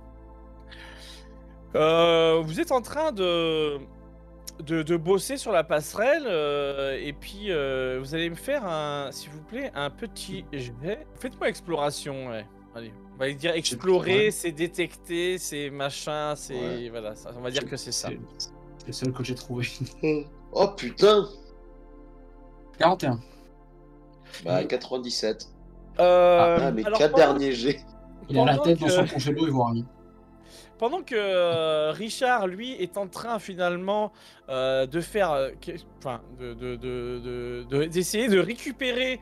Vous êtes en train de bosser sur la passerelle et puis vous allez me faire s'il vous plaît, un petit jet. Faites-moi exploration, ouais. Allez, on va dire explorer, Ouais. c'est détecter, c'est machin, c'est Ouais. voilà, on va dire que c'est ça. C'est le seul que j'ai trouvé. Oh putain 41. Bah 97. Euh, Mes alors 4 pendant, derniers jets. Il a la pendant tête dans son que, congélo, il voit rien. pendant que Richard lui est en train finalement de faire, enfin d'essayer de récupérer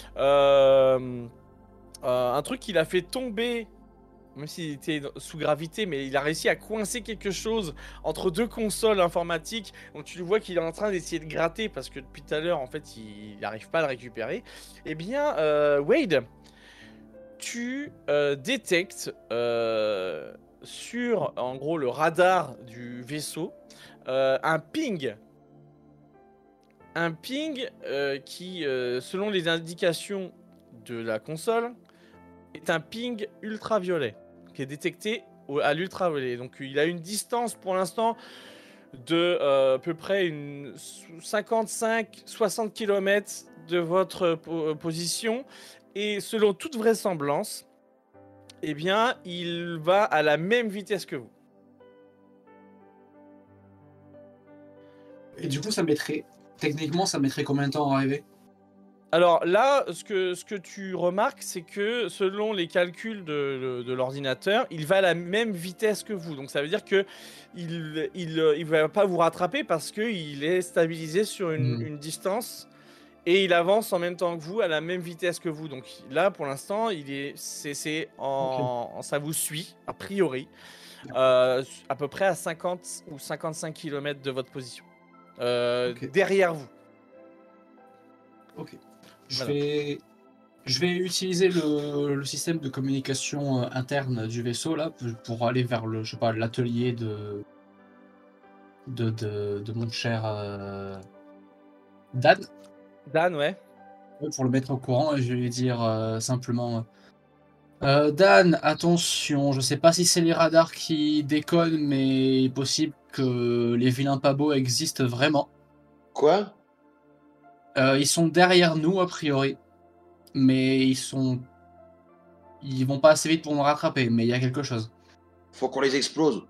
un truc qu'il a fait tomber. Même s'il était sous gravité, mais il a réussi à coincer quelque chose entre 2 consoles informatiques. Donc tu le vois qu'il est en train d'essayer de gratter parce que depuis tout à l'heure, en fait, il n'arrive pas à le récupérer. Eh bien, Wade, tu détectes sur, en gros, le radar du vaisseau un ping. Un ping qui, selon les indications de la console, est un ping ultraviolet qui est détecté à l'ultraviolet. Donc il a une distance pour l'instant de à peu près 55-60 km de votre position. Et selon toute vraisemblance, eh bien, il va à la même vitesse que vous. Et du coup, techniquement, ça mettrait combien de temps à arriver? Alors là, ce que tu remarques, c'est que selon les calculs de l'ordinateur, il va à la même vitesse que vous. Donc ça veut dire que il va pas vous rattraper parce qu'il est stabilisé sur une distance et il avance en même temps que vous, à la même vitesse que vous. Donc là, pour l'instant, ça vous suit, a priori, à peu près à 50 ou 55 km de votre position. Ok. Derrière vous. Ok. Voilà. Je vais utiliser le système de communication interne du vaisseau là pour aller vers je sais pas, l'atelier de mon cher Dan, Dan, ouais. pour le mettre au courant et je vais lui dire simplement Dan, attention, je sais pas si c'est les radars qui déconnent, mais il est possible que les vilains pas beaux existent vraiment. Quoi? Ils sont derrière nous a priori, mais ils vont pas assez vite pour nous rattraper, mais il y a quelque chose. Faut qu'on les explose.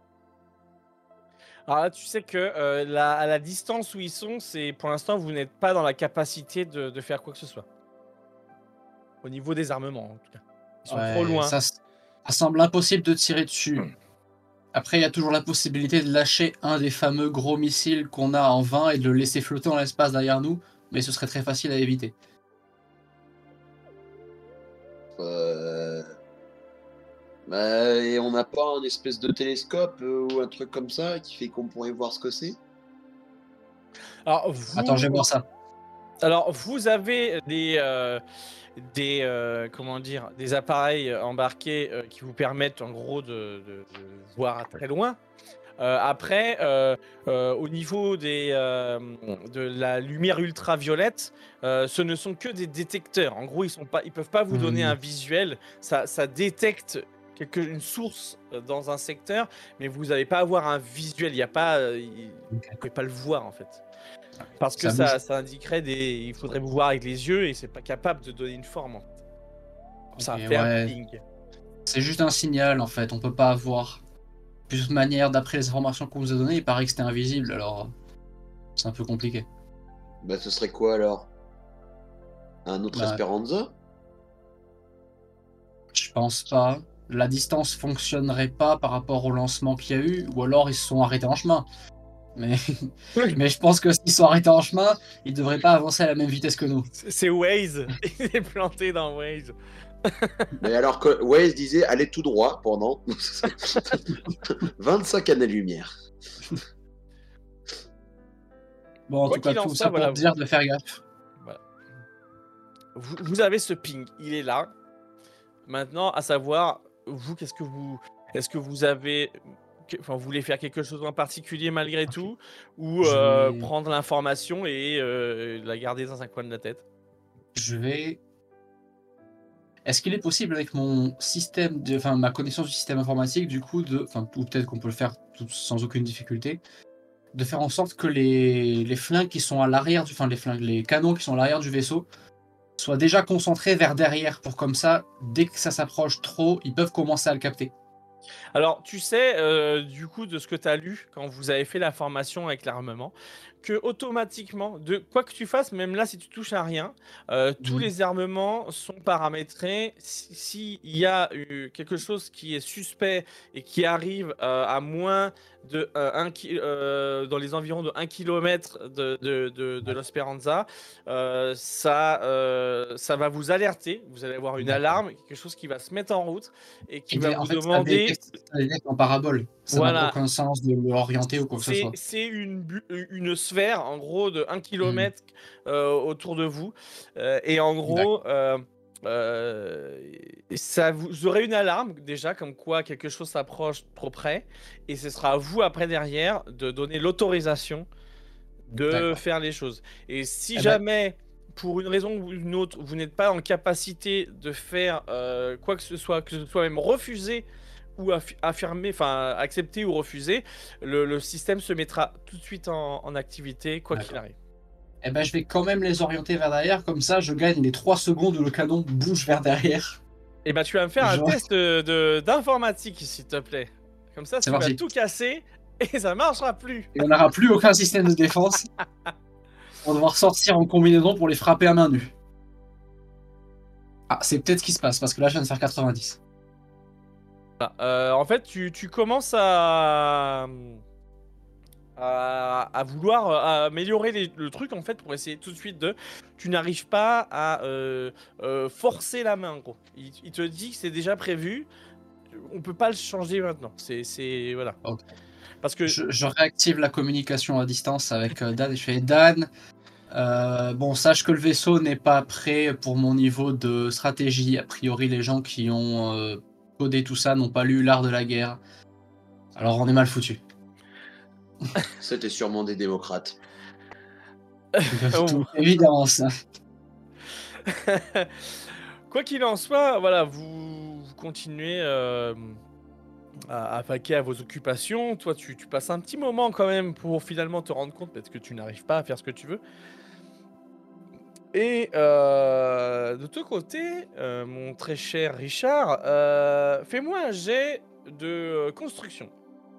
Alors là, tu sais que à la distance où ils sont, pour l'instant, vous n'êtes pas dans la capacité de faire quoi que ce soit. Au niveau des armements, en tout cas. Ils sont trop loin. Ça semble impossible de tirer dessus. Après, il y a toujours la possibilité de lâcher un des fameux gros missiles qu'on a en 20 et de le laisser flotter dans l'espace derrière nous, mais ce serait très facile à éviter. Et on n'a pas un espèce de télescope ou un truc comme ça qui fait qu'on pourrait voir ce que c'est? Alors, Attends, je vais voir ça. Alors, vous avez des appareils embarqués qui vous permettent en gros de voir à très loin. Après, au niveau de la lumière ultraviolette, ce ne sont que des détecteurs. En gros, ils peuvent pas vous donner un visuel. Ça détecte une source dans un secteur, mais vous n'allez pas avoir un visuel. Il y a pas, vous pouvez pas le voir en fait. Parce que Ça ça indiquerait il faudrait vous voir avec les yeux et c'est pas capable de donner une forme. En fait. Ça Ok, fait un ouais. ping. C'est juste un signal en fait, on peut pas avoir. De toute manière, d'après les informations qu'on vous a données, il paraît que c'était invisible, alors c'est un peu compliqué. Bah, ce serait quoi alors? Un autre Bah, Esperanza? je pense pas. La distance fonctionnerait pas par rapport au lancement qu'il y a eu, ou alors ils se sont arrêtés en chemin. Mais, mais je pense que s'ils sont arrêtés en chemin, ils devraient pas avancer à la même vitesse que nous. C'est Waze. Il est planté dans Waze. Mais alors que Waze disait aller tout droit pendant 25 années-lumière. Bon, en Quoi tout cas, qu'il en tout soit, ça pour voilà. dire de faire gaffe. Voilà. Vous avez ce ping, il est là. Maintenant, à savoir, vous, est-ce que vous avez, enfin, vous voulez faire quelque chose en particulier malgré tout, ou Je vais- prendre l'information et la garder dans un coin de la tête? Je vais. Est-ce qu'il est possible avec mon système, enfin ma connaissance du système informatique, du coup, ou peut-être qu'on peut le faire sans aucune difficulté, de faire en sorte que les flingues qui sont à l'arrière enfin les canons qui sont à l'arrière du vaisseau soient déjà concentrés vers derrière, pour comme ça, dès que ça s'approche trop, ils peuvent commencer à le capter. Alors, tu sais, du coup, de ce que tu as lu quand vous avez fait la formation avec l'armement, que automatiquement, de quoi que tu fasses, même là, si tu touches à rien, tous Mhm. les armements sont paramétrés. S'il y a quelque chose qui est suspect et qui arrive à moins de dans les environs de 1 km de l'Esperanza, ça va vous alerter. Vous allez avoir une D'accord. alarme, quelque chose qui va se mettre en route et qui Et va en vous fait, demander. ça détecte en parabole. Ça n'a Voilà, aucun sens de l'orienter ou quoi que ce soit. c'est une sphère en gros de 1 Mhm. km autour de vous. Et en gros, vous aurez une alarme déjà comme quoi quelque chose s'approche trop près. Et ce sera à vous après derrière de donner l'autorisation de D'accord. faire les choses. Et si Eh ben- jamais, pour une raison ou une autre, vous n'êtes pas en capacité de faire quoi que ce soit même refusé ou affirmer, enfin accepter ou refuser, le système se mettra tout de suite en activité, quoi qu'il D'accord. arrive. Eh ben, je vais quand même les orienter vers derrière, comme ça je gagne les 3 secondes où le canon bouge vers derrière. Et bah tu vas me faire un Genre- test d'informatique, s'il te plaît. Comme ça, C'est tu vas parti. tout casser et ça marchera plus. Et on n'aura plus aucun système de défense. On va devoir sortir en combinaison pour les frapper à main nue. Ah, c'est peut-être ce qui se passe, parce que là je viens de faire 90. En fait, tu commences à vouloir améliorer le truc en fait pour essayer tout de suite tu n'arrives pas à forcer la main en gros. Il te dit que c'est déjà prévu, on peut pas le changer maintenant. C'est voilà. Ok. Parce que Je réactive la communication à distance avec Dan et je fais Dan. Bon, sache que le vaisseau n'est pas prêt pour mon niveau de stratégie. A priori, les gens qui ont codé tout ça n'ont pas lu l'art de la guerre. Alors on est mal foutu. C'était sûrement des démocrates. Oh. Toute évidence. Quoi qu'il en soit, voilà, vous continuez à vaquer à vos occupations. Toi, tu passes un petit moment quand même pour finalement te rendre compte peut-être que tu n'arrives pas à faire ce que tu veux. Et de ton côté, mon très cher Richard, fais-moi un jet de construction.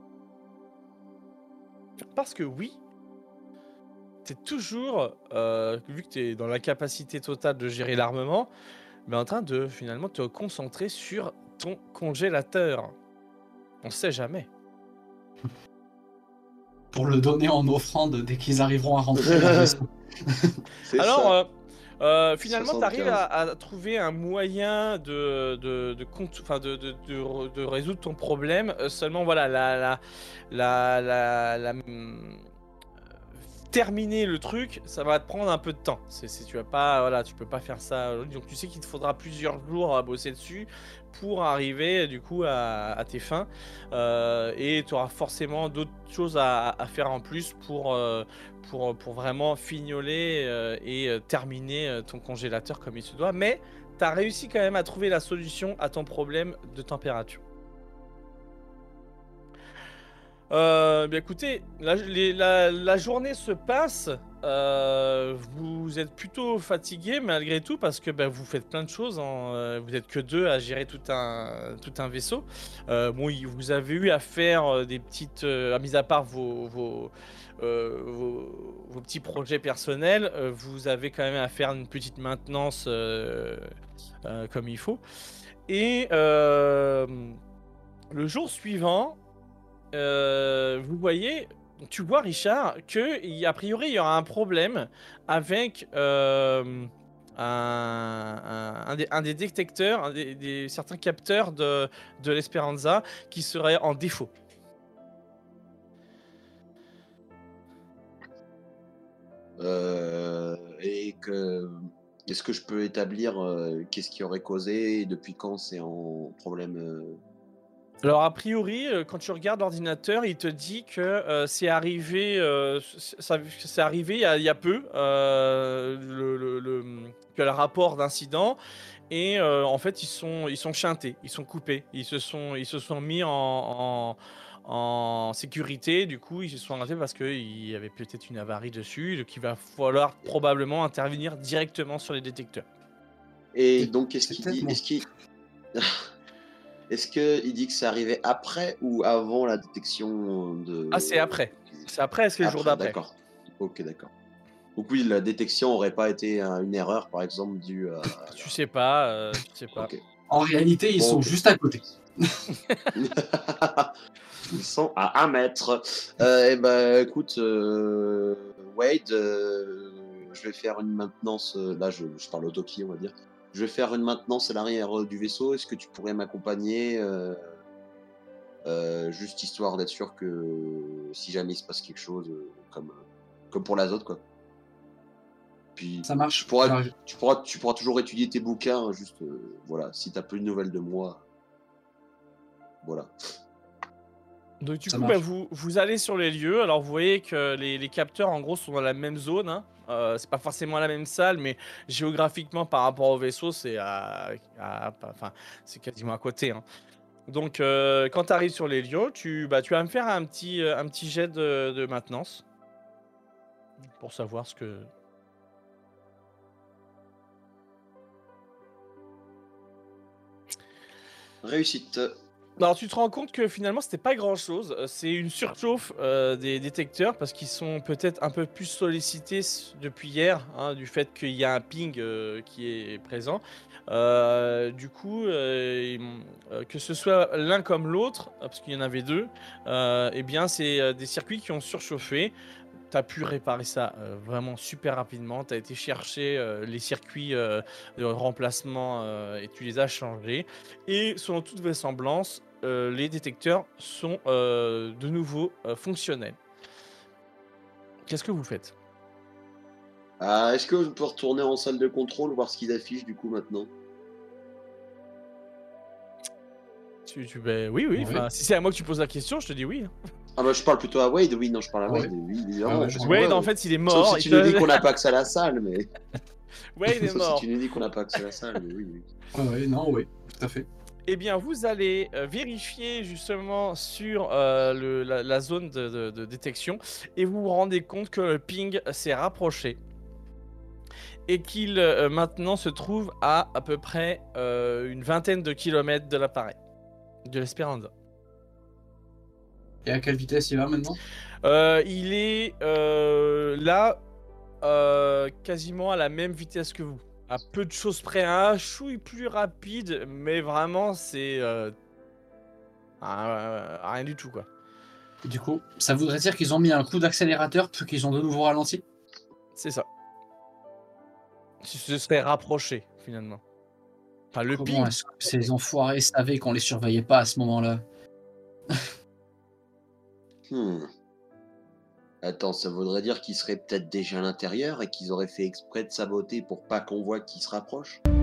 Parce que oui, t'es toujours, vu que t'es dans l'incapacité totale de gérer l'armement, mais en train de finalement te concentrer sur ton congélateur. On sait jamais. Pour le donner en offrande dès qu'ils arriveront à rentrer dans le vaisseau. C'est Alors, ça. finalement, tu arrives 75. à trouver un moyen de résoudre ton problème. Seulement, voilà, terminer le truc, ça va te prendre un peu de temps. Tu vas pas, voilà, tu peux pas faire ça. Donc, tu sais qu'il te faudra plusieurs jours à bosser dessus pour arriver du coup à tes fins. Et tu auras forcément d'autres choses à faire en plus pour vraiment fignoler et terminer ton congélateur comme il se doit. Mais tu as réussi quand même à trouver la solution à ton problème de température. Bien écoutez, la journée se passe. Vous êtes plutôt fatigué malgré tout parce que vous faites plein de choses. Vous êtes que deux à gérer tout un vaisseau. Vous avez eu à faire des petites, mis à part vos petits projets personnels, vous avez quand même à faire une petite maintenance comme il faut. Et le jour suivant. Vous voyez, tu vois Richard, a priori il y aura un problème avec un des détecteurs, certains capteurs de l'Esperanza qui serait en défaut. Est-ce que je peux établir qu'est-ce qui aurait causé et depuis quand c'est en problème Alors a priori, quand tu regardes l'ordinateur, il te dit que c'est arrivé, c'est arrivé il y a peu, que le rapport d'incident, et en fait ils sont shuntés, ils sont coupés, ils se sont mis en sécurité. Du coup ils se sont arrêtés parce qu'il y avait peut-être une avarie dessus, donc il va falloir probablement intervenir directement sur les détecteurs. Et donc qu'est-ce c'est qu'il peut-être dit moi. Est-ce qu'il dit que c'est arrivé après ou avant la détection de... Ah, c'est après. C'est après, est-ce que le jour Après, d'après? d'accord. Ok, d'accord. Donc oui, la détection aurait pas été une erreur, par exemple, due à... Tu sais pas, tu sais pas. Ok. En réalité, ils Bon, sont ok. juste à côté. Ils sont à 1 mètre. Eh ben, écoute, Wade, je vais faire une maintenance. Là, je parle au Doki, on va dire. Je vais faire une maintenance à l'arrière du vaisseau. Est-ce que tu pourrais m'accompagner juste histoire d'être sûr que si jamais il se passe quelque chose, comme pour l'Azote, quoi. Puis Ça marche. tu pourras toujours étudier tes bouquins, hein, juste voilà, si t'as plus de nouvelles de moi, voilà. Donc du Ça coup, marche. vous allez sur les lieux. Alors vous voyez que les capteurs en gros sont dans la même zone, hein. C'est pas forcément la même salle, mais géographiquement par rapport au vaisseau, c'est enfin, c'est quasiment à côté, hein. Donc quand tu arrives sur les lieux, tu vas me faire un petit jet de maintenance pour savoir ce que... Réussite. Alors tu te rends compte que finalement c'était pas grand chose, c'est une surchauffe des détecteurs parce qu'ils sont peut-être un peu plus sollicités depuis hier, hein, du fait qu'il y a un ping qui est présent. Du coup, que ce soit l'un comme l'autre, parce qu'il y en avait deux, eh bien c'est des circuits qui ont surchauffé. Tu as pu réparer ça vraiment super rapidement. Tu as été chercher les circuits de remplacement et tu les as changés. Et selon toute vraisemblance, les détecteurs sont de nouveau fonctionnels. Qu'est-ce que vous faites? Est-ce que je peux retourner en salle de contrôle, voir ce qu'ils affichent du coup maintenant? Oui, Ouais. enfin, si c'est à moi que tu poses la question, je te dis oui, hein. Ah bah je parle plutôt à Wade, oui, non, je parle à Ouais. Wade, oui, évidemment. Ouais, parce que ouais, Wade, moi, en fait, il est sauf mort. si tu nous dis qu'on n'a pas accès à la salle, mais... Wade est Sauf mort. si tu nous dis qu'on n'a pas accès à la salle, mais oui, oui. Ouais, non, oui, tout à fait. Eh bien, vous allez vérifier justement sur la zone de détection et vous vous rendez compte que le ping s'est rapproché et qu'il maintenant se trouve à peu près une vingtaine de kilomètres de l'appareil, de l'Esperanza. Et à quelle vitesse il va maintenant? Il est là quasiment à la même vitesse que vous. À peu de choses près, un chouille plus rapide, mais vraiment c'est rien du tout, quoi. Du coup, ça voudrait dire qu'ils ont mis un coup d'accélérateur puis qu'ils ont de nouveau ralenti? C'est ça. Si ce serait rapproché finalement. Enfin, le Comment ping. est-ce que ces enfoirés savaient qu'on les surveillait pas à ce moment-là? Attends, ça voudrait dire qu'ils seraient peut-être déjà à l'intérieur et qu'ils auraient fait exprès de saboter pour pas qu'on voit qu'ils se rapprochent?